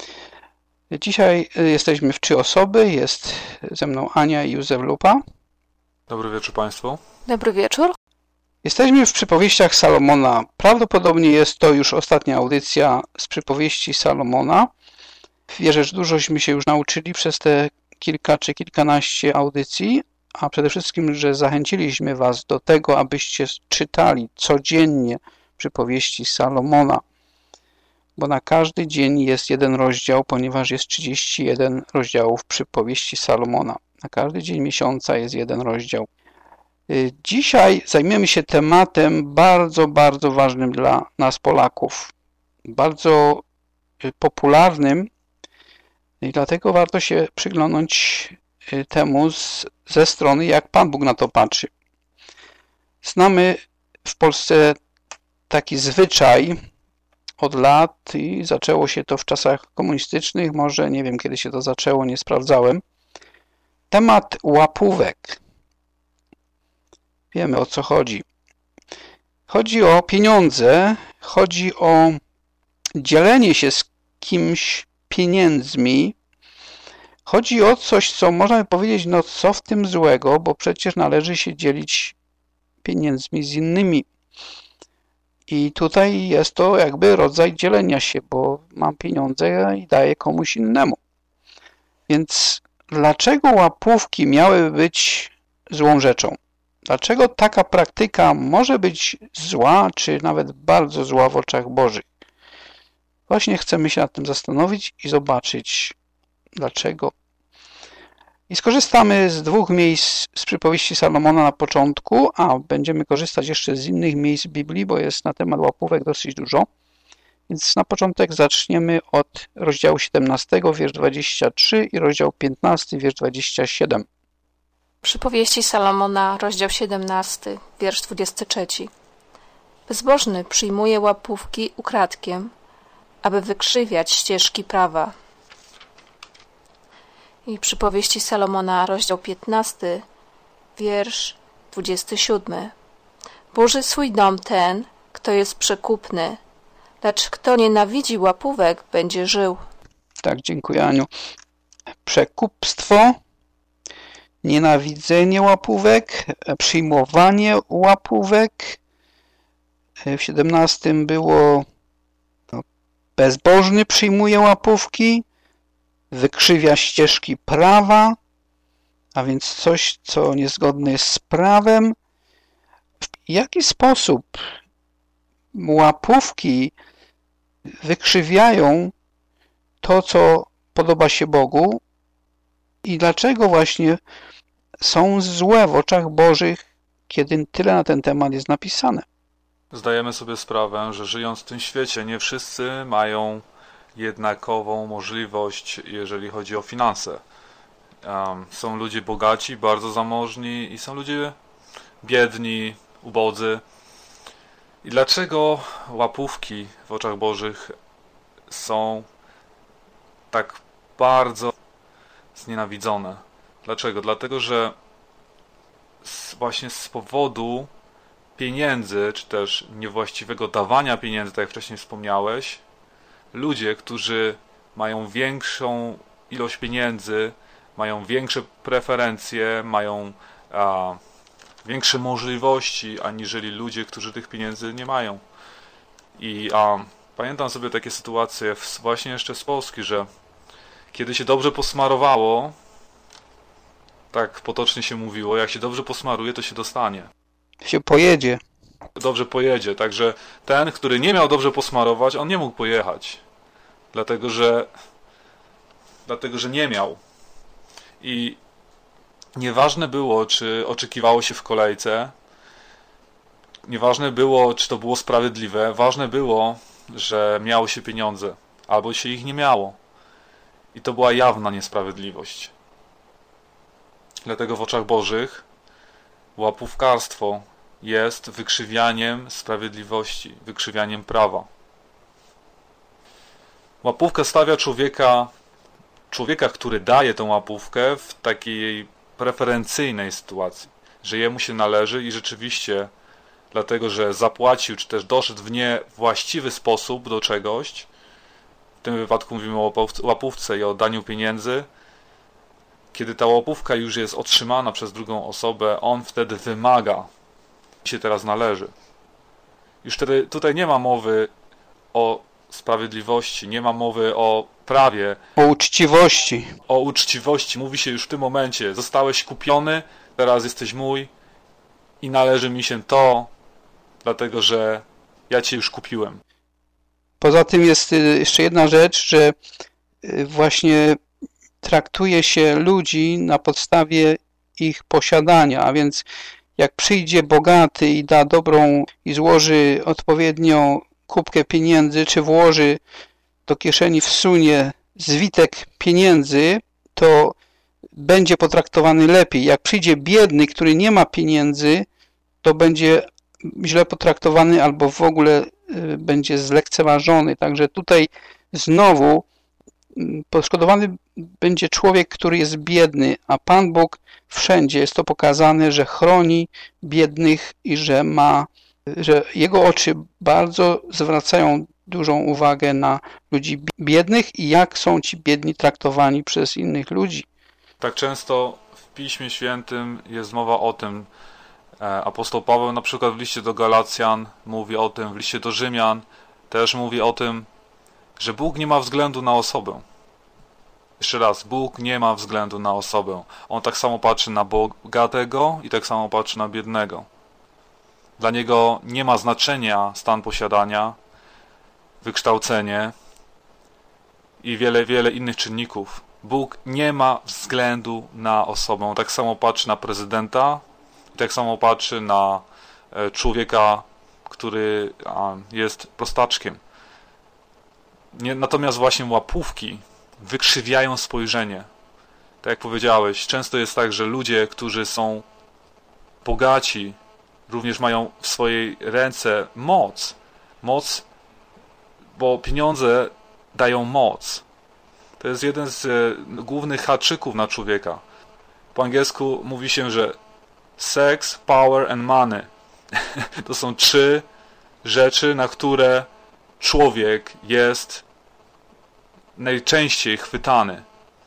Dzisiaj jesteśmy w 3 osoby, jest ze mną Ania i Józef Lupa. Dobry wieczór Państwu. Dobry wieczór. Jesteśmy w przypowieściach Salomona. Prawdopodobnie jest to już ostatnia audycja z przypowieści Salomona. Wierzę, że dużośmy się już nauczyli przez te kilka czy kilkanaście audycji, a przede wszystkim, że zachęciliśmy Was do tego, abyście czytali codziennie przypowieści Salomona. Bo na każdy dzień jest jeden rozdział, ponieważ jest 31 rozdziałów przypowieści Salomona. Na każdy dzień miesiąca jest jeden rozdział. Dzisiaj zajmiemy się tematem bardzo ważnym dla nas Polaków. Bardzo popularnym i dlatego warto się przyglądnąć temu ze strony, jak Pan Bóg na to patrzy. Znamy w Polsce taki zwyczaj od lat i zaczęło się to w czasach komunistycznych, może nie wiem kiedy się to zaczęło, nie sprawdzałem. Temat łapówek. Wiemy o co chodzi. Chodzi o pieniądze, chodzi o dzielenie się z kimś pieniędzmi. Chodzi o coś, co można by powiedzieć, no co w tym złego, bo przecież należy się dzielić pieniędzmi z innymi. I tutaj jest to jakby rodzaj dzielenia się, bo mam pieniądze i daję komuś innemu. Więc dlaczego łapówki miały być złą rzeczą? Dlaczego taka praktyka może być zła, czy nawet bardzo zła w oczach Bożych? Właśnie chcemy się nad tym zastanowić i zobaczyć, dlaczego. I skorzystamy z 2 miejsc z przypowieści Salomona na początku, a będziemy korzystać jeszcze z innych miejsc Biblii, bo jest na temat łapówek dosyć dużo. Więc na początek zaczniemy od rozdziału 17, wiersz 23 i rozdział 15, wiersz 27. Przypowieści Salomona, rozdział 17, wiersz 23. Bezbożny przyjmuje łapówki ukradkiem, aby wykrzywiać ścieżki prawa. I przypowieści Salomona, rozdział 15, wiersz 27. Burzy swój dom ten, kto jest przekupny, lecz kto nienawidzi łapówek, będzie żył. Tak, dziękuję, Aniu. Przekupstwo, nienawidzenie łapówek, przyjmowanie łapówek. W 17 było bezbożny przyjmuje łapówki, wykrzywia ścieżki prawa, a więc coś, co niezgodne jest z prawem. W jaki sposób łapówki wykrzywiają to, co podoba się Bogu i dlaczego właśnie są złe w oczach Bożych, kiedy tyle na ten temat jest napisane? Zdajemy sobie sprawę, że żyjąc w tym świecie, nie wszyscy mają jednakową możliwość, jeżeli chodzi o finanse. Są ludzie bogaci, bardzo zamożni i są ludzie biedni, ubodzy. I dlaczego łapówki w oczach Bożych są tak bardzo znienawidzone? Dlaczego? Dlatego, że właśnie z powodu pieniędzy, czy też niewłaściwego dawania pieniędzy, tak jak wcześniej wspomniałeś, ludzie, którzy mają większą ilość pieniędzy, mają większe preferencje, mają większe możliwości, aniżeli ludzie, którzy tych pieniędzy nie mają. I pamiętam sobie takie sytuacje właśnie jeszcze z Polski, że kiedy się dobrze posmarowało, tak potocznie się mówiło, jak się dobrze posmaruje, to się dostanie. Się pojedzie. Dobrze pojedzie, także ten, który nie miał dobrze posmarować, on nie mógł pojechać, dlatego że nie miał. I nieważne było, czy oczekiwało się w kolejce, nieważne było, czy to było sprawiedliwe, ważne było, że miało się pieniądze, albo się ich nie miało. I to była jawna niesprawiedliwość. Dlatego w oczach Bożych łapówkarstwo jest wykrzywianiem sprawiedliwości, wykrzywianiem prawa. Łapówka stawia człowieka, który daje tę łapówkę, w takiej preferencyjnej sytuacji, że jemu się należy i rzeczywiście dlatego, że zapłacił, czy też doszedł w niewłaściwy sposób do czegoś, w tym wypadku mówimy o łapówce i o daniu pieniędzy, kiedy ta łapówka już jest otrzymana przez drugą osobę, on wtedy wymaga, się teraz należy. Już wtedy tutaj nie ma mowy o sprawiedliwości, nie ma mowy o prawie. O uczciwości. O uczciwości. Mówi się już w tym momencie, zostałeś kupiony, teraz jesteś mój i należy mi się to, dlatego że ja cię już kupiłem. Poza tym jest jeszcze jedna rzecz, że właśnie traktuje się ludzi na podstawie ich posiadania, a więc jak przyjdzie bogaty i da dobrą i złoży odpowiednią kubkę pieniędzy, czy włoży do kieszeni, wsunie zwitek pieniędzy, to będzie potraktowany lepiej. Jak przyjdzie biedny, który nie ma pieniędzy, to będzie źle potraktowany albo w ogóle będzie zlekceważony. Także tutaj znowu poszkodowany będzie człowiek, który jest biedny, a Pan Bóg wszędzie jest to pokazane, że chroni biednych i że Jego oczy bardzo zwracają dużą uwagę na ludzi biednych i jak są ci biedni traktowani przez innych ludzi. Tak często w Piśmie Świętym jest mowa o tym. Apostoł Paweł na przykład w liście do Galacjan mówi o tym, w liście do Rzymian też mówi o tym, że Bóg nie ma względu na osobę. Jeszcze raz, Bóg nie ma względu na osobę. On tak samo patrzy na bogatego i tak samo patrzy na biednego. Dla Niego nie ma znaczenia stan posiadania, wykształcenie i wiele, wiele innych czynników. Bóg nie ma względu na osobę. Tak samo patrzy na prezydenta, tak samo patrzy na człowieka, który jest prostaczkiem. Natomiast właśnie łapówki wykrzywiają spojrzenie. Tak jak powiedziałeś, często jest tak, że ludzie, którzy są bogaci, również mają w swojej ręce moc. Moc, bo pieniądze dają moc. To jest jeden z głównych haczyków na człowieka. Po angielsku mówi się, że sex, power and money. To są 3 rzeczy, na które człowiek jest najczęściej chwytany.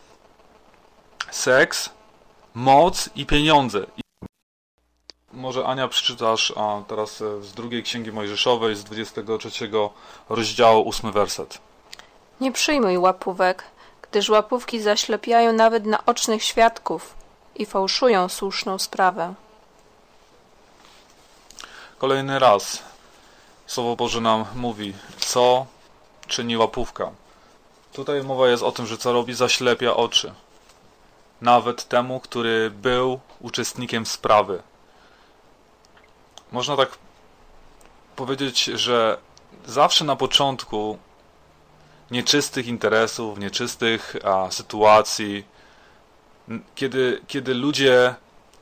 Seks, moc i pieniądze. Może Ania przeczytasz teraz z 2 Księgi Mojżeszowej, z 23 rozdziału 8 werset. Nie przyjmuj łapówek, gdyż łapówki zaślepiają nawet naocznych świadków i fałszują słuszną sprawę. Kolejny raz Słowo Boże nam mówi, co czyni łapówka. Tutaj mowa jest o tym, że co robi, zaślepia oczy. Nawet temu, który był uczestnikiem sprawy. Można tak powiedzieć, że zawsze na początku nieczystych interesów, nieczystych sytuacji, kiedy ludzie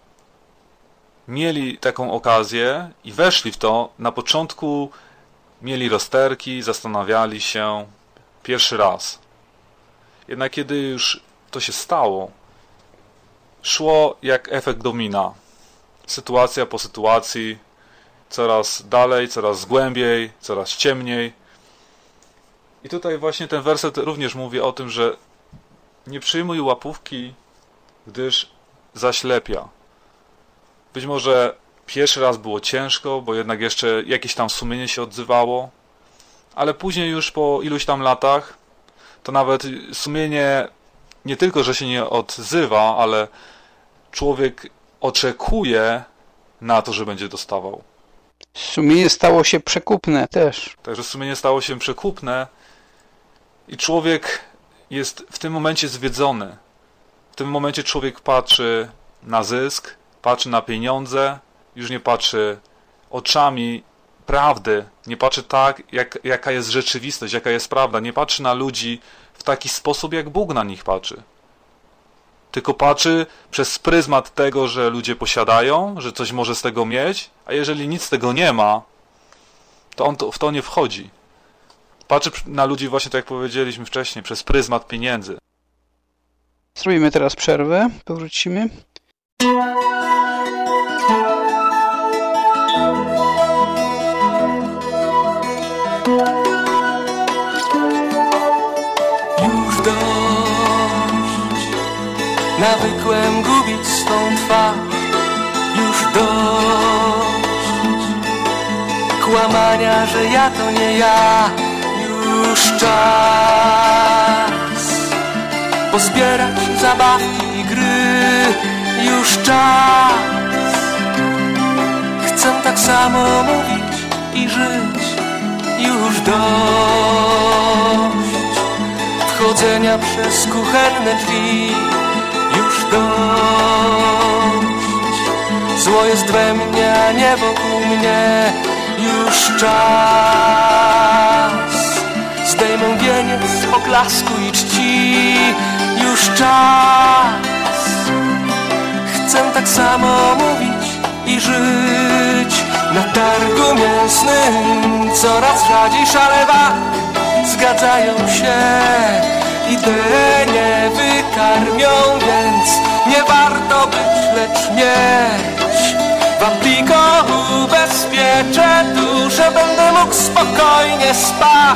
mieli taką okazję i weszli w to, na początku mieli rozterki, zastanawiali się pierwszy raz. Jednak kiedy już to się stało, szło jak efekt domina. Sytuacja po sytuacji, coraz dalej, coraz głębiej, coraz ciemniej. I tutaj właśnie ten werset również mówi o tym, że nie przyjmuj łapówki, gdyż zaślepia. Być może pierwszy raz było ciężko, bo jednak jeszcze jakieś tam sumienie się odzywało, ale później już po iluś tam latach to nawet sumienie nie tylko, że się nie odzywa, ale człowiek oczekuje na to, że będzie dostawał. Sumienie stało się przekupne też. Także sumienie stało się przekupne i człowiek jest w tym momencie zwiedzony. W tym momencie człowiek patrzy na zysk, patrzy na pieniądze, już nie patrzy oczami prawdy, nie patrzy tak, jaka jest rzeczywistość, jaka jest prawda, nie patrzy na ludzi w taki sposób, jak Bóg na nich patrzy. Tylko patrzy przez pryzmat tego, że ludzie posiadają, że coś może z tego mieć, a jeżeli nic z tego nie ma, to on w to nie wchodzi. Patrzy na ludzi właśnie, tak jak powiedzieliśmy wcześniej, przez pryzmat pieniędzy. Zrobimy teraz przerwę, powrócimy. Już dość, nawykłem gubić swą twarz. Już dość kłamania, że ja to nie ja. Już czas pozbierać zabawki i gry. Już czas, chcę tak samo mówić i żyć. Już dość wchodzenia przez kuchenne drzwi. Już dość, zło jest we mnie, a nie wokół mnie. Już czas, zdejmę wieniec poklasku i czci. Już czas, chcę tak samo mówić i żyć. Na targu mięsnym coraz rzadziej szalewa zgadzają się, idee nie wykarmią, więc nie warto być, lecz mieć. W Ampico ubezpieczę duszę, będę mógł spokojnie spać.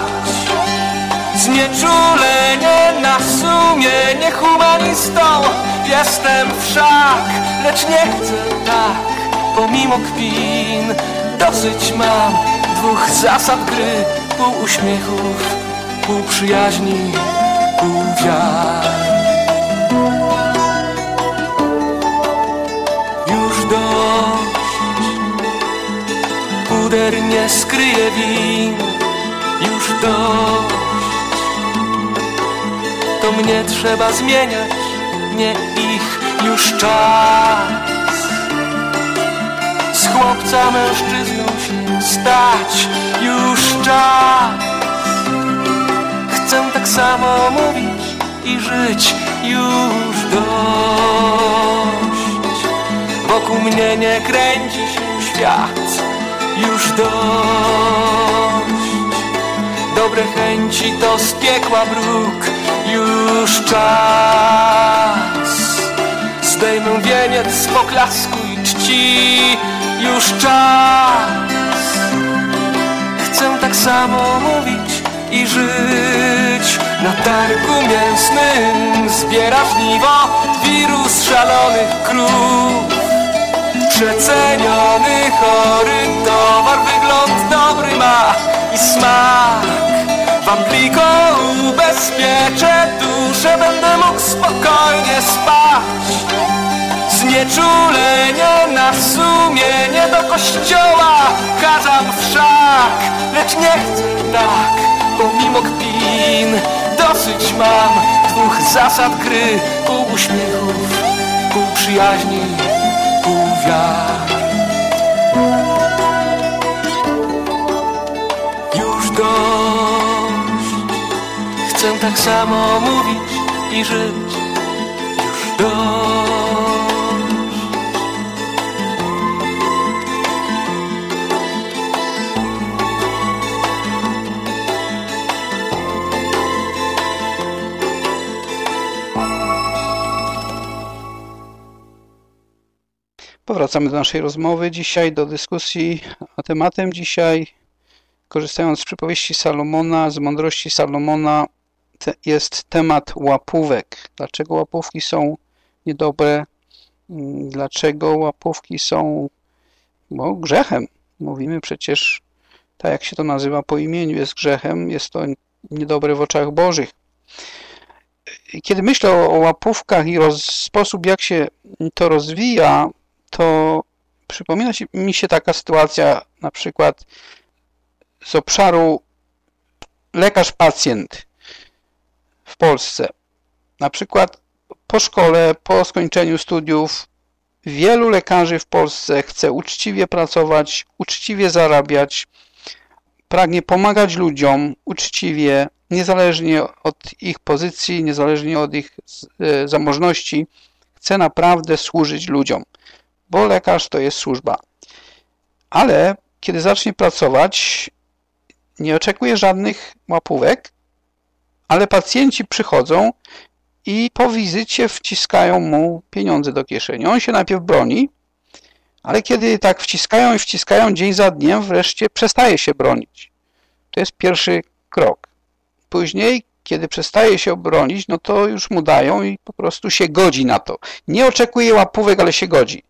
Znieczulenie na sumienie humanistą jestem wszak, lecz nie chcę tak, pomimo kpin. Dosyć mam 2 zasad gry, pół uśmiechów, pół przyjaźni, pół wiar. Już dość, puder nie skryje win. Już dość to mnie trzeba zmieniać, nie ich już czas. Z chłopca mężczyzną się stać już czas. Chcę tak samo mówić i żyć już dość. Wokół mnie nie kręci się świat już dość. Dobre chęci to z piekła bruk już czas. Zdejmę wieniec z poklasku i czci już czas. Chcę tak samo mówić i żyć. Na targu mięsnym zbiera żniwo wirus szalonych krów. Przeceniony, chory towar, wygląd dobry ma i smak. W Angliko ubezpieczę duszę, będę mógł spokojnie spać. Znieczulenie na sumienie do kościoła kazam wszak. Lecz nie chcę tak, pomimo kpin dosyć mam dwóch zasad gry. Pół uśmiechów, pół przyjaźni, pół wiar. Już dość. Chcę tak samo mówić i żyć. Już dość. Powracamy do naszej rozmowy dzisiaj, do dyskusji, a tematem dzisiaj, korzystając z przypowieści Salomona, z mądrości Salomona, jest temat łapówek. Dlaczego łapówki są niedobre? Dlaczego łapówki są grzechem? Mówimy przecież, tak jak się to nazywa po imieniu, jest grzechem, jest to niedobre w oczach Bożych. Kiedy myślę o łapówkach i sposób, jak się to rozwija, to przypomina mi się taka sytuacja, na przykład z obszaru lekarz-pacjent w Polsce. Na przykład po szkole, po skończeniu studiów, wielu lekarzy w Polsce chce uczciwie pracować, uczciwie zarabiać, pragnie pomagać ludziom uczciwie, niezależnie od ich pozycji, niezależnie od ich zamożności, chce naprawdę służyć ludziom, bo lekarz to jest służba. Ale kiedy zacznie pracować, nie oczekuje żadnych łapówek, ale pacjenci przychodzą i po wizycie wciskają mu pieniądze do kieszeni. On się najpierw broni, ale kiedy tak wciskają i wciskają dzień za dniem, wreszcie przestaje się bronić. To jest pierwszy krok. Później, kiedy przestaje się bronić, no to już mu dają i po prostu się godzi na to. Nie oczekuje łapówek, ale się godzi.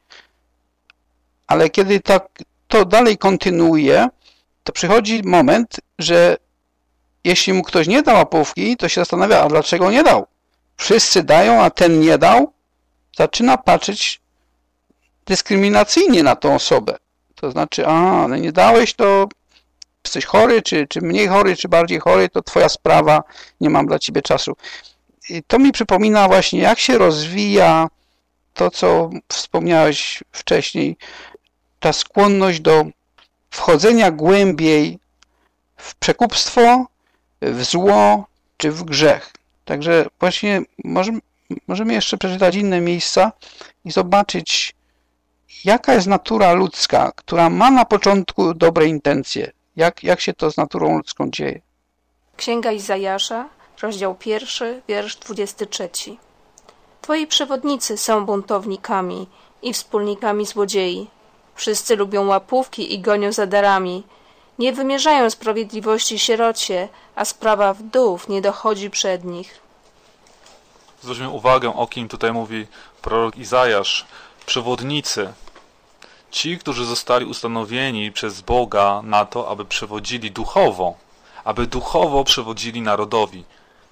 Ale kiedy to dalej kontynuuje, to przychodzi moment, że jeśli mu ktoś nie da łapówki, to się zastanawia, a dlaczego nie dał? Wszyscy dają, a ten nie dał? Zaczyna patrzeć dyskryminacyjnie na tą osobę. To znaczy, ale nie dałeś, to jesteś chory, czy mniej chory, czy bardziej chory, to twoja sprawa, nie mam dla ciebie czasu. I to mi przypomina właśnie, jak się rozwija to, co wspomniałeś wcześniej, ta skłonność do wchodzenia głębiej w przekupstwo, w zło, czy w grzech. Także właśnie możemy jeszcze przeczytać inne miejsca i zobaczyć, jaka jest natura ludzka, która ma na początku dobre intencje. Jak się to z naturą ludzką dzieje? Księga Izajasza, rozdział 1, wiersz 23. Twoi przewodnicy są buntownikami i wspólnikami złodziei. Wszyscy lubią łapówki i gonią za darami. Nie wymierzają sprawiedliwości sierocie, a sprawa wdów nie dochodzi przed nich. Zwróćmy uwagę, o kim tutaj mówi prorok Izajasz. Przewodnicy. Ci, którzy zostali ustanowieni przez Boga na to, aby przewodzili duchowo. Aby duchowo przewodzili narodowi.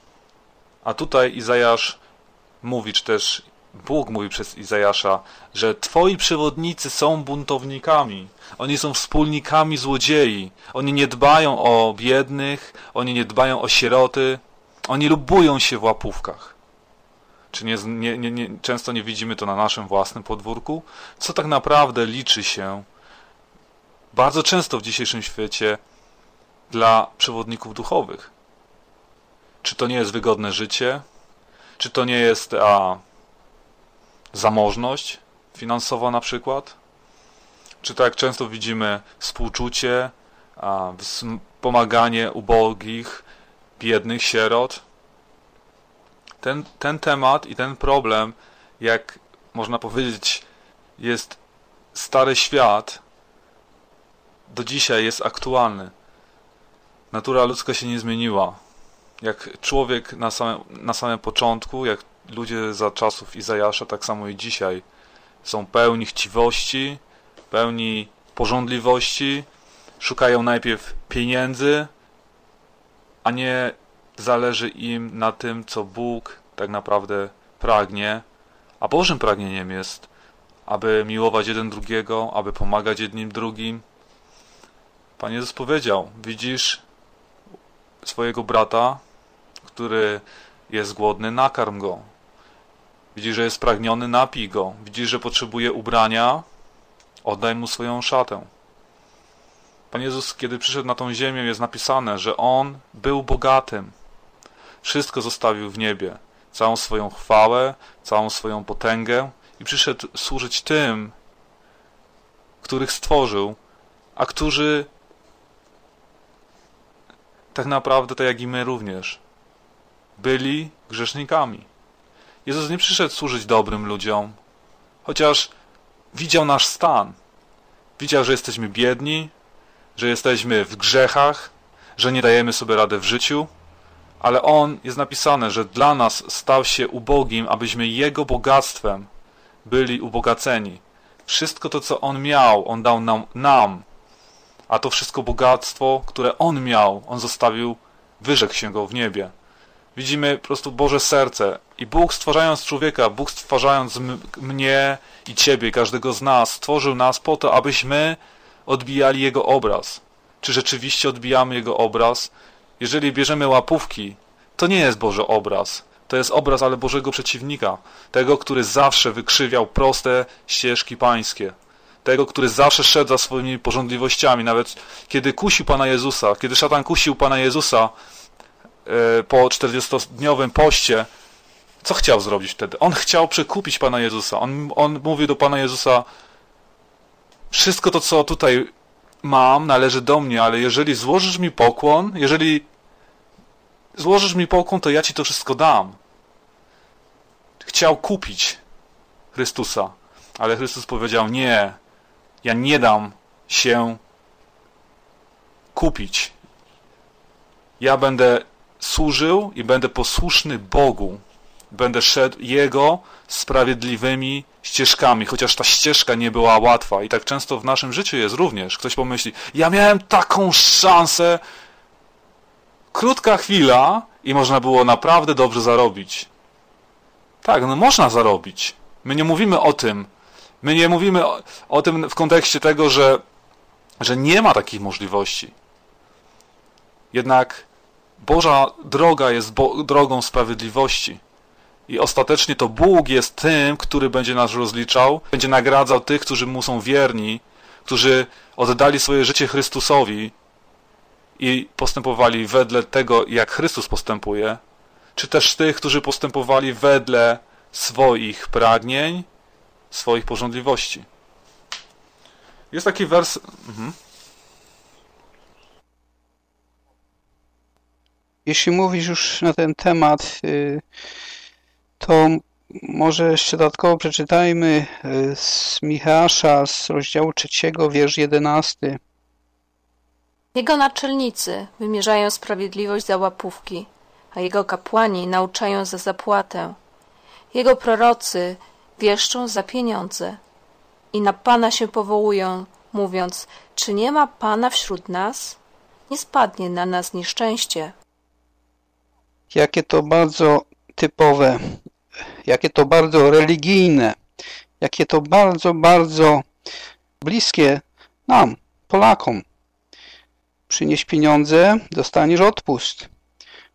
A tutaj Izajasz mówi, czy też Bóg mówi przez Izajasza, że twoi przewodnicy są buntownikami. Oni są wspólnikami złodziei. Oni nie dbają o biednych, oni nie dbają o sieroty. Oni lubują się w łapówkach. Czy często nie widzimy to na naszym własnym podwórku? Co tak naprawdę liczy się bardzo często w dzisiejszym świecie dla przewodników duchowych? Czy to nie jest wygodne życie? Czy to nie jest zamożność finansowa na przykład? Czy tak jak często widzimy współczucie, pomaganie ubogich, biednych, sierot? Ten temat i ten problem, jak można powiedzieć, jest stary świat, do dzisiaj jest aktualny. Natura ludzka się nie zmieniła. Jak człowiek na samym początku, jak ludzie za czasów Izajasza, tak samo i dzisiaj są pełni chciwości, pełni pożądliwości, szukają najpierw pieniędzy, a nie zależy im na tym, co Bóg tak naprawdę pragnie, a Bożym pragnieniem jest, aby miłować jeden drugiego, aby pomagać jednym drugim. Pan Jezus powiedział, widzisz swojego brata, który jest głodny, nakarm go. Widzisz, że jest spragniony, napij go. Widzisz, że potrzebuje ubrania, oddaj mu swoją szatę. Pan Jezus, kiedy przyszedł na tą ziemię, jest napisane, że On był bogatym. Wszystko zostawił w niebie. Całą swoją chwałę, całą swoją potęgę i przyszedł służyć tym, których stworzył, a którzy tak naprawdę, tak jak i my również, byli grzesznikami. Jezus nie przyszedł służyć dobrym ludziom, chociaż widział nasz stan. Widział, że jesteśmy biedni, że jesteśmy w grzechach, że nie dajemy sobie rady w życiu, ale On, jest napisane, że dla nas stał się ubogim, abyśmy Jego bogactwem byli ubogaceni. Wszystko to, co On miał, On dał nam, a to wszystko bogactwo, które On miał, On zostawił, wyrzekł się go w niebie. Widzimy po prostu Boże serce i Bóg, stwarzając człowieka, Bóg stwarzając mnie i Ciebie, każdego z nas, stworzył nas po to, abyśmy odbijali Jego obraz. Czy rzeczywiście odbijamy Jego obraz? Jeżeli bierzemy łapówki, to nie jest Boży obraz. To jest obraz, ale Bożego przeciwnika. Tego, który zawsze wykrzywiał proste ścieżki pańskie. Tego, który zawsze szedł za swoimi pożądliwościami. Nawet kiedy kusił Pana Jezusa, kiedy szatan kusił Pana Jezusa po 40-dniowym poście, co chciał zrobić wtedy? On chciał przekupić Pana Jezusa. On mówił do Pana Jezusa, wszystko to, co tutaj mam, należy do mnie, ale jeżeli złożysz mi pokłon, to ja Ci to wszystko dam. Chciał kupić Chrystusa, ale Chrystus powiedział, nie, ja nie dam się kupić. Ja będę służył i będę posłuszny Bogu. Będę szedł Jego sprawiedliwymi ścieżkami, chociaż ta ścieżka nie była łatwa. I tak często w naszym życiu jest również. Ktoś pomyśli, ja miałem taką szansę, krótka chwila i można było naprawdę dobrze zarobić. Tak, no można zarobić. My nie mówimy o tym. My nie mówimy o tym w kontekście tego, że nie ma takich możliwości. Jednak Boża droga jest drogą sprawiedliwości. I ostatecznie to Bóg jest tym, który będzie nas rozliczał, będzie nagradzał tych, którzy Mu są wierni, którzy oddali swoje życie Chrystusowi i postępowali wedle tego, jak Chrystus postępuje, czy też tych, którzy postępowali wedle swoich pragnień, swoich pożądliwości. Jest taki wers... Jeśli mówisz już na ten temat, to może jeszcze dodatkowo przeczytajmy z Micheasza z rozdziału 3, wiersz 11. Jego naczelnicy wymierzają sprawiedliwość za łapówki, a jego kapłani nauczają za zapłatę. Jego prorocy wieszczą za pieniądze i na Pana się powołują, mówiąc, czy nie ma Pana wśród nas? Nie spadnie na nas nieszczęście. Jakie to bardzo typowe, jakie to bardzo religijne, jakie to bardzo, bardzo bliskie nam, Polakom. Przynieś pieniądze, dostaniesz odpust.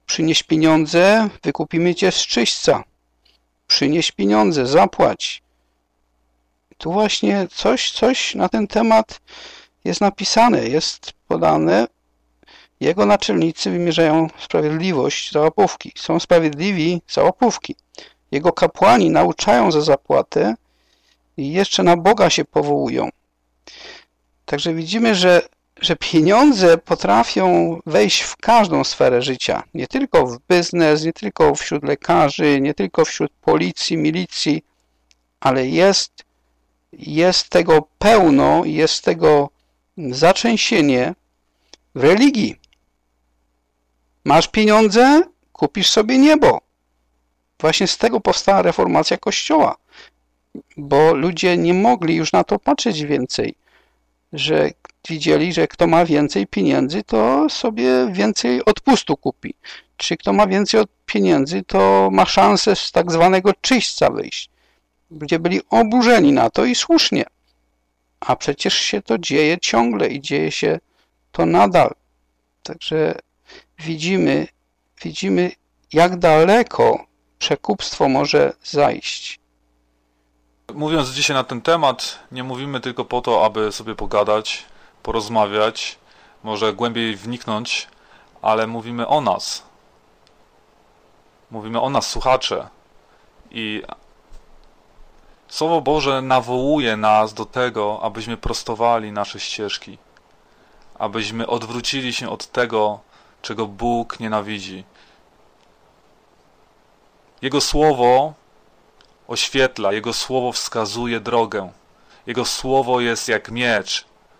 Przynieś pieniądze, wykupimy cię z czyśćca. Przynieś pieniądze, zapłać. Tu właśnie coś na ten temat jest napisane, jest podane. Jego naczelnicy wymierzają sprawiedliwość za łapówki. Są sprawiedliwi za łapówki. Jego kapłani nauczają za zapłatę i jeszcze na Boga się powołują. Także widzimy, że pieniądze potrafią wejść w każdą sferę życia. Nie tylko w biznes, nie tylko wśród lekarzy, nie tylko wśród policji, milicji, ale jest tego pełno, jest tego zatrzęsienie w religii. Masz pieniądze, kupisz sobie niebo. Właśnie z tego powstała reformacja Kościoła, bo ludzie nie mogli już na to patrzeć więcej, że widzieli, że kto ma więcej pieniędzy, to sobie więcej odpustu kupi. Czy kto ma więcej pieniędzy, to ma szansę z tak zwanego czyśćca wyjść. Ludzie byli oburzeni na to i słusznie. A przecież się to dzieje ciągle i dzieje się to nadal. Także widzimy, jak daleko przekupstwo może zajść. Mówiąc dzisiaj na ten temat, nie mówimy tylko po to, aby sobie pogadać, porozmawiać, może głębiej wniknąć, ale mówimy o nas. Mówimy o nas, słuchacze. I Słowo Boże nawołuje nas do tego, abyśmy prostowali nasze ścieżki, abyśmy odwrócili się od tego, czego Bóg nienawidzi. Jego Słowo oświetla, Jego Słowo wskazuje drogę. Jego Słowo jest jak miecz.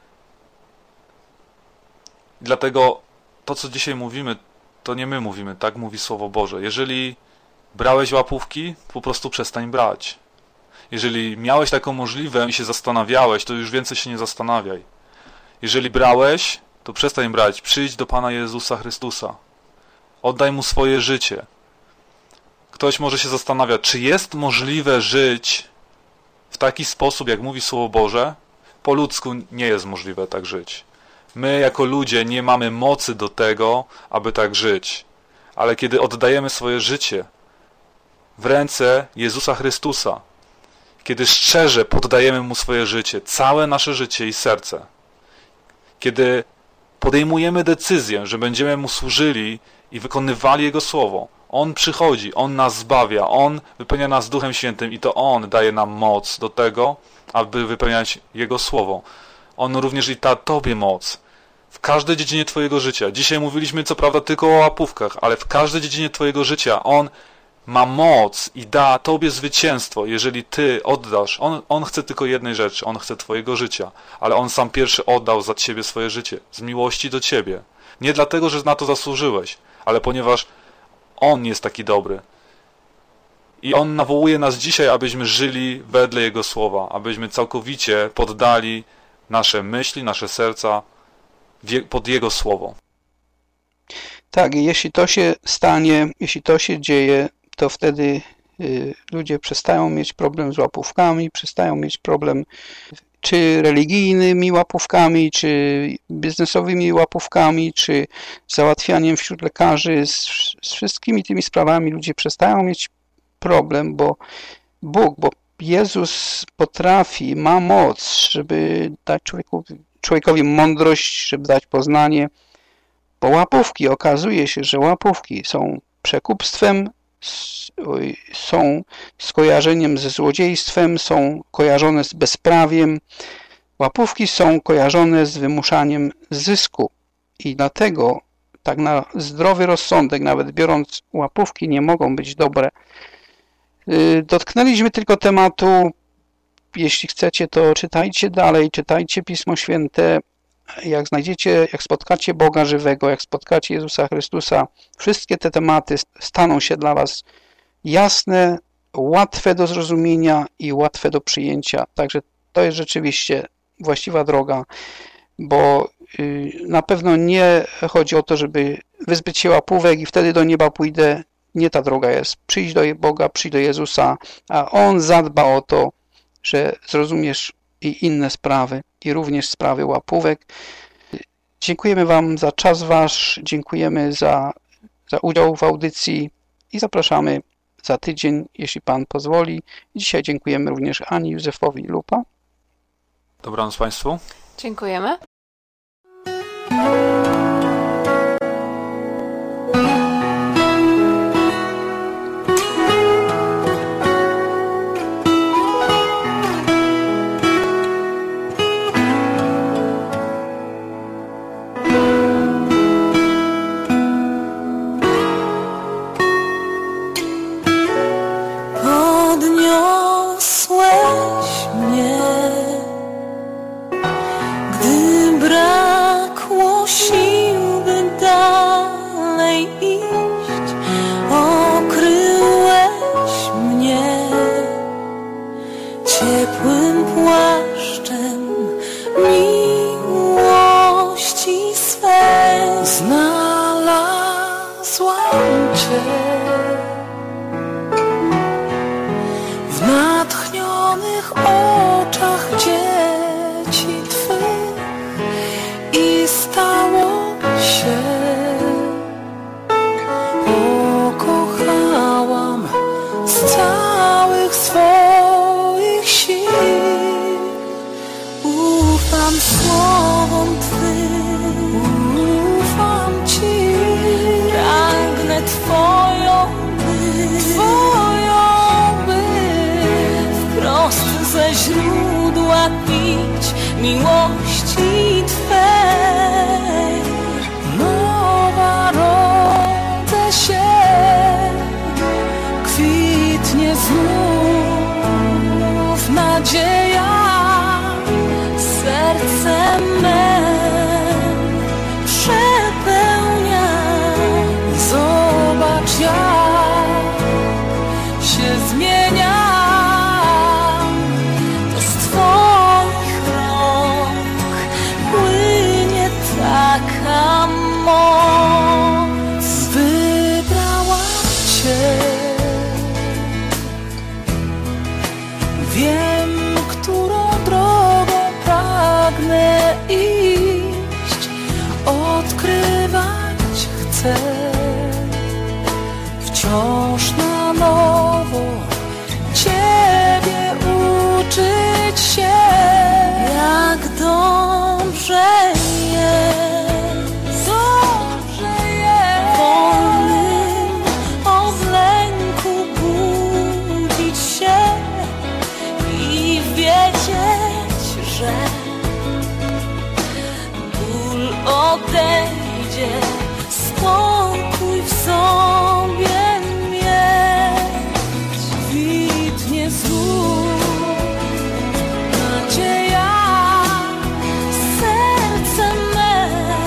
Dlatego to, co dzisiaj mówimy, to nie my mówimy, tak mówi Słowo Boże. Jeżeli brałeś łapówki, po prostu przestań brać. Jeżeli miałeś taką możliwość i się zastanawiałeś, to już więcej się nie zastanawiaj. Jeżeli brałeś, to przestań brać. Przyjdź do Pana Jezusa Chrystusa. Oddaj Mu swoje życie. Ktoś może się zastanawiać, czy jest możliwe żyć w taki sposób, jak mówi Słowo Boże? Po ludzku nie jest możliwe tak żyć. My jako ludzie nie mamy mocy do tego, aby tak żyć. Ale kiedy oddajemy swoje życie w ręce Jezusa Chrystusa, kiedy szczerze poddajemy Mu swoje życie, całe nasze życie i serce, kiedy podejmujemy decyzję, że będziemy Mu służyli i wykonywali Jego Słowo, On przychodzi, On nas zbawia, On wypełnia nas Duchem Świętym i to On daje nam moc do tego, aby wypełniać Jego Słowo. On również i da Tobie moc w każdej dziedzinie Twojego życia. Dzisiaj mówiliśmy co prawda tylko o łapówkach, ale w każdej dziedzinie Twojego życia On ma moc i da Tobie zwycięstwo, jeżeli Ty oddasz. On chce tylko jednej rzeczy, On chce Twojego życia, ale On sam pierwszy oddał za Ciebie swoje życie, z miłości do Ciebie. Nie dlatego, że na to zasłużyłeś, ale ponieważ On jest taki dobry. I On nawołuje nas dzisiaj, abyśmy żyli wedle Jego Słowa, abyśmy całkowicie poddali nasze myśli, nasze serca pod Jego Słowo. Tak, i jeśli to się stanie, jeśli to się dzieje, to wtedy ludzie przestają mieć problem z łapówkami, przestają mieć problem czy religijnymi łapówkami, czy biznesowymi łapówkami, czy załatwianiem wśród lekarzy. Z wszystkimi tymi sprawami ludzie przestają mieć problem, bo bo Jezus potrafi, ma moc, żeby dać człowiekowi mądrość, żeby dać poznanie, bo łapówki, okazuje się, że łapówki są przekupstwem, są skojarzeniem ze złodziejstwem, są kojarzone z bezprawiem. Łapówki są kojarzone z wymuszaniem zysku i dlatego tak na zdrowy rozsądek, nawet biorąc łapówki, nie mogą być dobre. Dotknęliśmy tylko tematu, jeśli chcecie, to czytajcie dalej, czytajcie Pismo Święte. Jak znajdziecie, jak spotkacie Boga żywego, jak spotkacie Jezusa Chrystusa, wszystkie te tematy staną się dla was jasne, łatwe do zrozumienia i łatwe do przyjęcia. Także to jest rzeczywiście właściwa droga, bo na pewno nie chodzi o to, żeby wyzbyć się łapówek i wtedy do nieba pójdę. Nie ta droga jest. Przyjdź do Boga, przyjdź do Jezusa, a On zadba o to, że zrozumiesz i inne sprawy, i również sprawy łapówek. Dziękujemy Wam za czas Wasz, dziękujemy za za udział w audycji i zapraszamy za tydzień, jeśli Pan pozwoli. Dzisiaj dziękujemy również Ani Józefowi Lupa. Dobranoc Państwu. Dziękujemy. Podniosłeś mnie, gdy brakło sił, by dalej iść. Okryłeś mnie ciepłym płaszczem miłości swej. Znalazłam Cię w natchnionych oczach dzieci Twych i stało się. Pokochałam z całych swoich sił. Ufam słowom Twym, ufam Ci. Pragnę Twoją wprost ze źródła pić miłości Twej. Nowa rodzę się, kwitnie znów nadzieja. Serce me przepełnia. Zobacz, jak się zmienia. To z Twoich rąk płynie taka moc. Wybrałam Cię. Wiem, którą drogą pragnę iść. Odkrywać chcę wciąż na nowo, Ciebie uczyć się. Jak dobrze jest, wolnym od lęku budzić się i wiedzieć, że ból odejdzie, spokój w sobie mieć. Kwitnie znów nadzieja. Serce me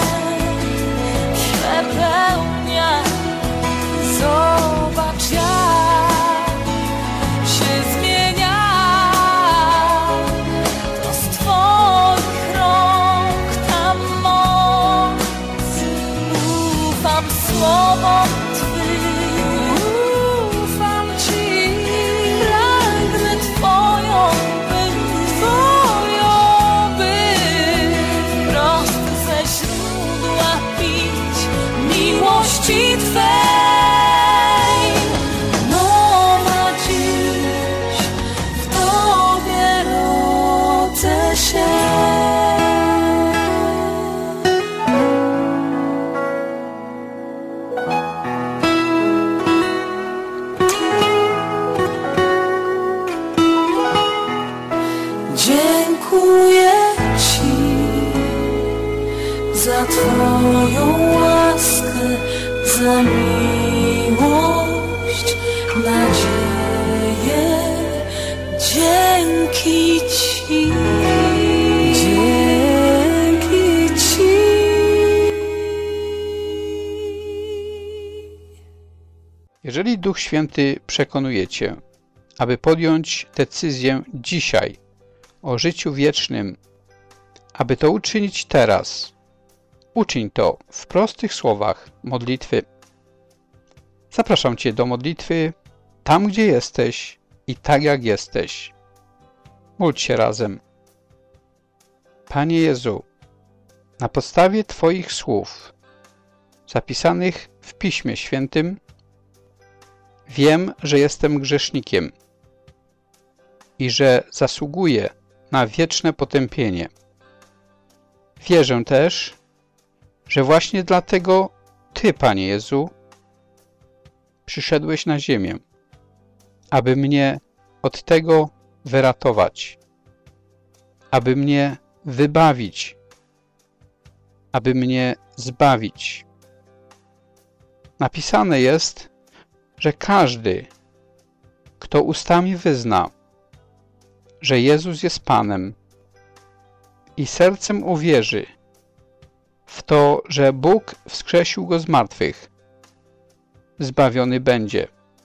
przepełnia. Zobacz, jak się zmienia. To z Twoich rąk ta moc. Ufam słowom Twym, ufam Ci. Pragnę Twoją być, prost ze źródła pić miłości Twej. Nowa dziś w Tobie rodzę się. Dziękuję Ci za Twoją łaskę, za miłość, nadzieję. Dzięki Ci, dzięki Ci. Jeżeli Duch Święty przekonuje Cię, aby podjąć decyzję dzisiaj o życiu wiecznym, aby to uczynić teraz, uczyń to w prostych słowach modlitwy. Zapraszam Cię do modlitwy tam, gdzie jesteś i tak, jak jesteś. Módl się razem. Panie Jezu, na podstawie Twoich słów zapisanych w Piśmie Świętym, wiem, że jestem grzesznikiem i że zasługuję na wieczne potępienie. Wierzę też, że właśnie dlatego Ty, Panie Jezu, przyszedłeś na ziemię, aby mnie od tego wyratować, aby mnie wybawić, aby mnie zbawić. Napisane jest, że każdy, kto ustami wyzna, że Jezus jest Panem i sercem uwierzy w to, że Bóg wskrzesił Go z martwych, zbawiony będzie,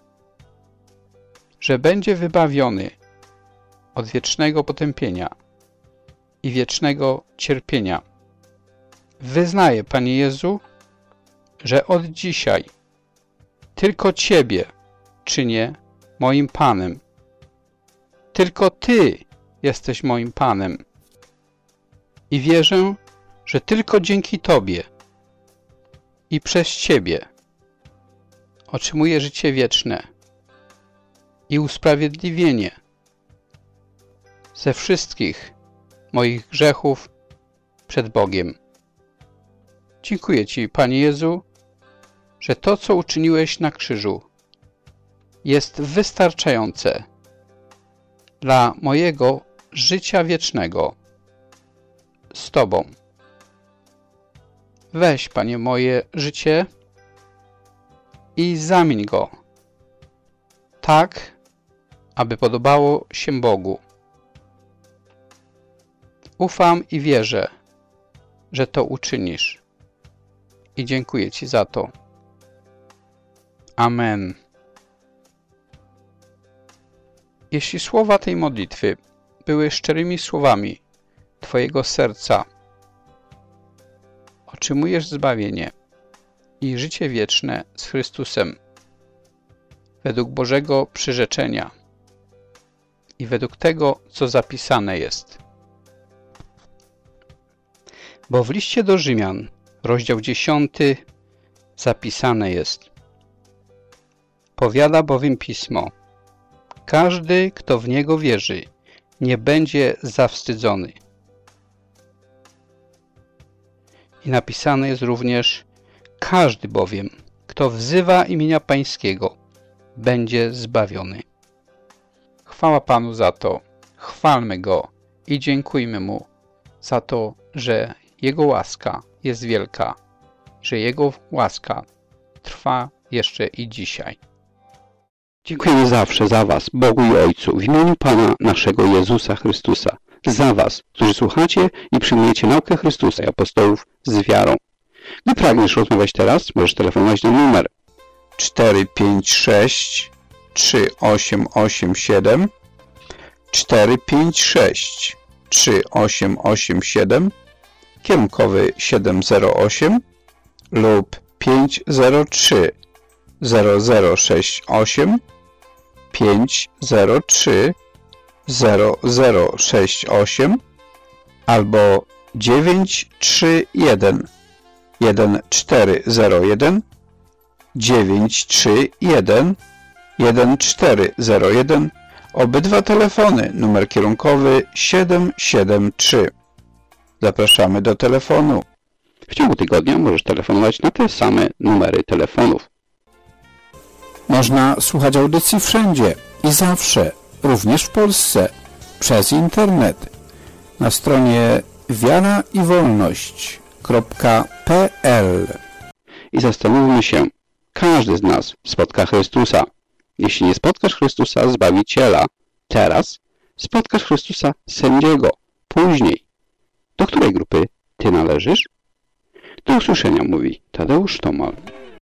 że będzie wybawiony od wiecznego potępienia i wiecznego cierpienia. Wyznaję, Panie Jezu, że od dzisiaj tylko Ciebie czynię moim Panem. Tylko Ty jesteś moim Panem. I wierzę, że tylko dzięki Tobie i przez Ciebie otrzymuję życie wieczne i usprawiedliwienie ze wszystkich moich grzechów przed Bogiem. Dziękuję Ci, Panie Jezu, że to, co uczyniłeś na krzyżu, jest wystarczające dla mojego życia wiecznego z Tobą. Weź, Panie, moje życie i zamień go tak, aby podobało się Bogu. Ufam i wierzę, że to uczynisz. I dziękuję Ci za to. Amen. Jeśli słowa tej modlitwy były szczerymi słowami Twojego serca, otrzymujesz zbawienie i życie wieczne z Chrystusem według Bożego przyrzeczenia i według tego, co zapisane jest. Bo w liście do Rzymian, rozdział 10, zapisane jest: powiada bowiem Pismo, każdy, kto w Niego wierzy, nie będzie zawstydzony. I napisane jest również: każdy bowiem, kto wzywa imienia Pańskiego, będzie zbawiony. Chwała Panu za to, chwalmy Go i dziękujmy Mu za to, że Jego łaska jest wielka, że Jego łaska trwa jeszcze i dzisiaj. Dziękujemy zawsze za Was, Bogu i Ojcu, w imieniu Pana naszego Jezusa Chrystusa, za Was, którzy słuchacie i przyjmujecie naukę Chrystusa i apostołów z wiarą. Gdy pragniesz rozmawiać teraz, możesz telefonować na numer 456 3887 456 3887 kierunkowy 708 lub 503 0068 503 0068 albo 931 1401 931 1401. Obydwa telefony, numer kierunkowy 773. Zapraszamy do telefonu. W ciągu tygodnia możesz telefonować na te same numery telefonów. Można słuchać audycji wszędzie i zawsze, również w Polsce, przez internet. Na stronie wiaraiwolność.pl. I zastanówmy się, każdy z nas spotka Chrystusa. Jeśli nie spotkasz Chrystusa, Zbawiciela, teraz spotkasz Chrystusa, Sędziego, później. Do której grupy Ty należysz? Do usłyszenia, mówi Tadeusz Tomal.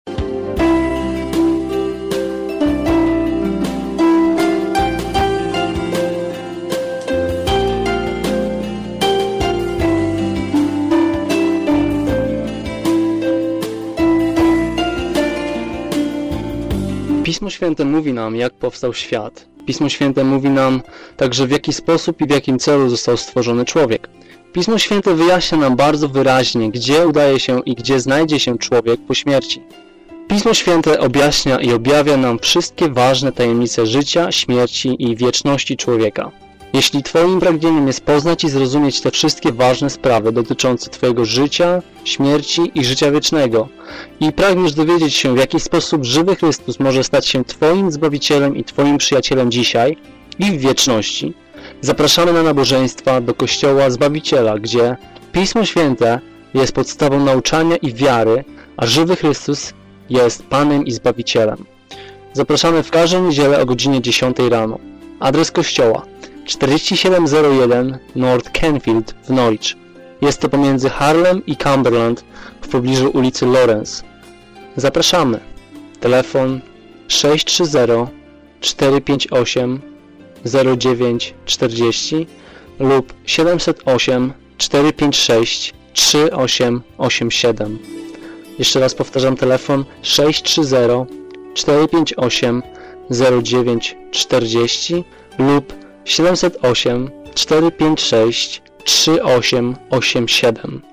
Pismo Święte mówi nam, jak powstał świat. Pismo Święte mówi nam także, w jaki sposób i w jakim celu został stworzony człowiek. Pismo Święte wyjaśnia nam bardzo wyraźnie, gdzie udaje się i gdzie znajdzie się człowiek po śmierci. Pismo Święte objaśnia i objawia nam wszystkie ważne tajemnice życia, śmierci i wieczności człowieka. Jeśli Twoim pragnieniem jest poznać i zrozumieć te wszystkie ważne sprawy dotyczące Twojego życia, śmierci i życia wiecznego i pragniesz dowiedzieć się, w jaki sposób żywy Chrystus może stać się Twoim Zbawicielem i Twoim przyjacielem dzisiaj i w wieczności, zapraszamy na nabożeństwa do Kościoła Zbawiciela, gdzie Pismo Święte jest podstawą nauczania i wiary, a żywy Chrystus jest Panem i Zbawicielem. Zapraszamy w każdą niedzielę o godzinie 10 rano. Adres kościoła 4701 North Canfield w Norwich. Jest to pomiędzy Harlem i Cumberland w pobliżu ulicy Lawrence. Zapraszamy. Telefon 630 458 0940 lub 708 456 3887. Jeszcze raz powtarzam, telefon 630 458 0940 lub 708 456 3887.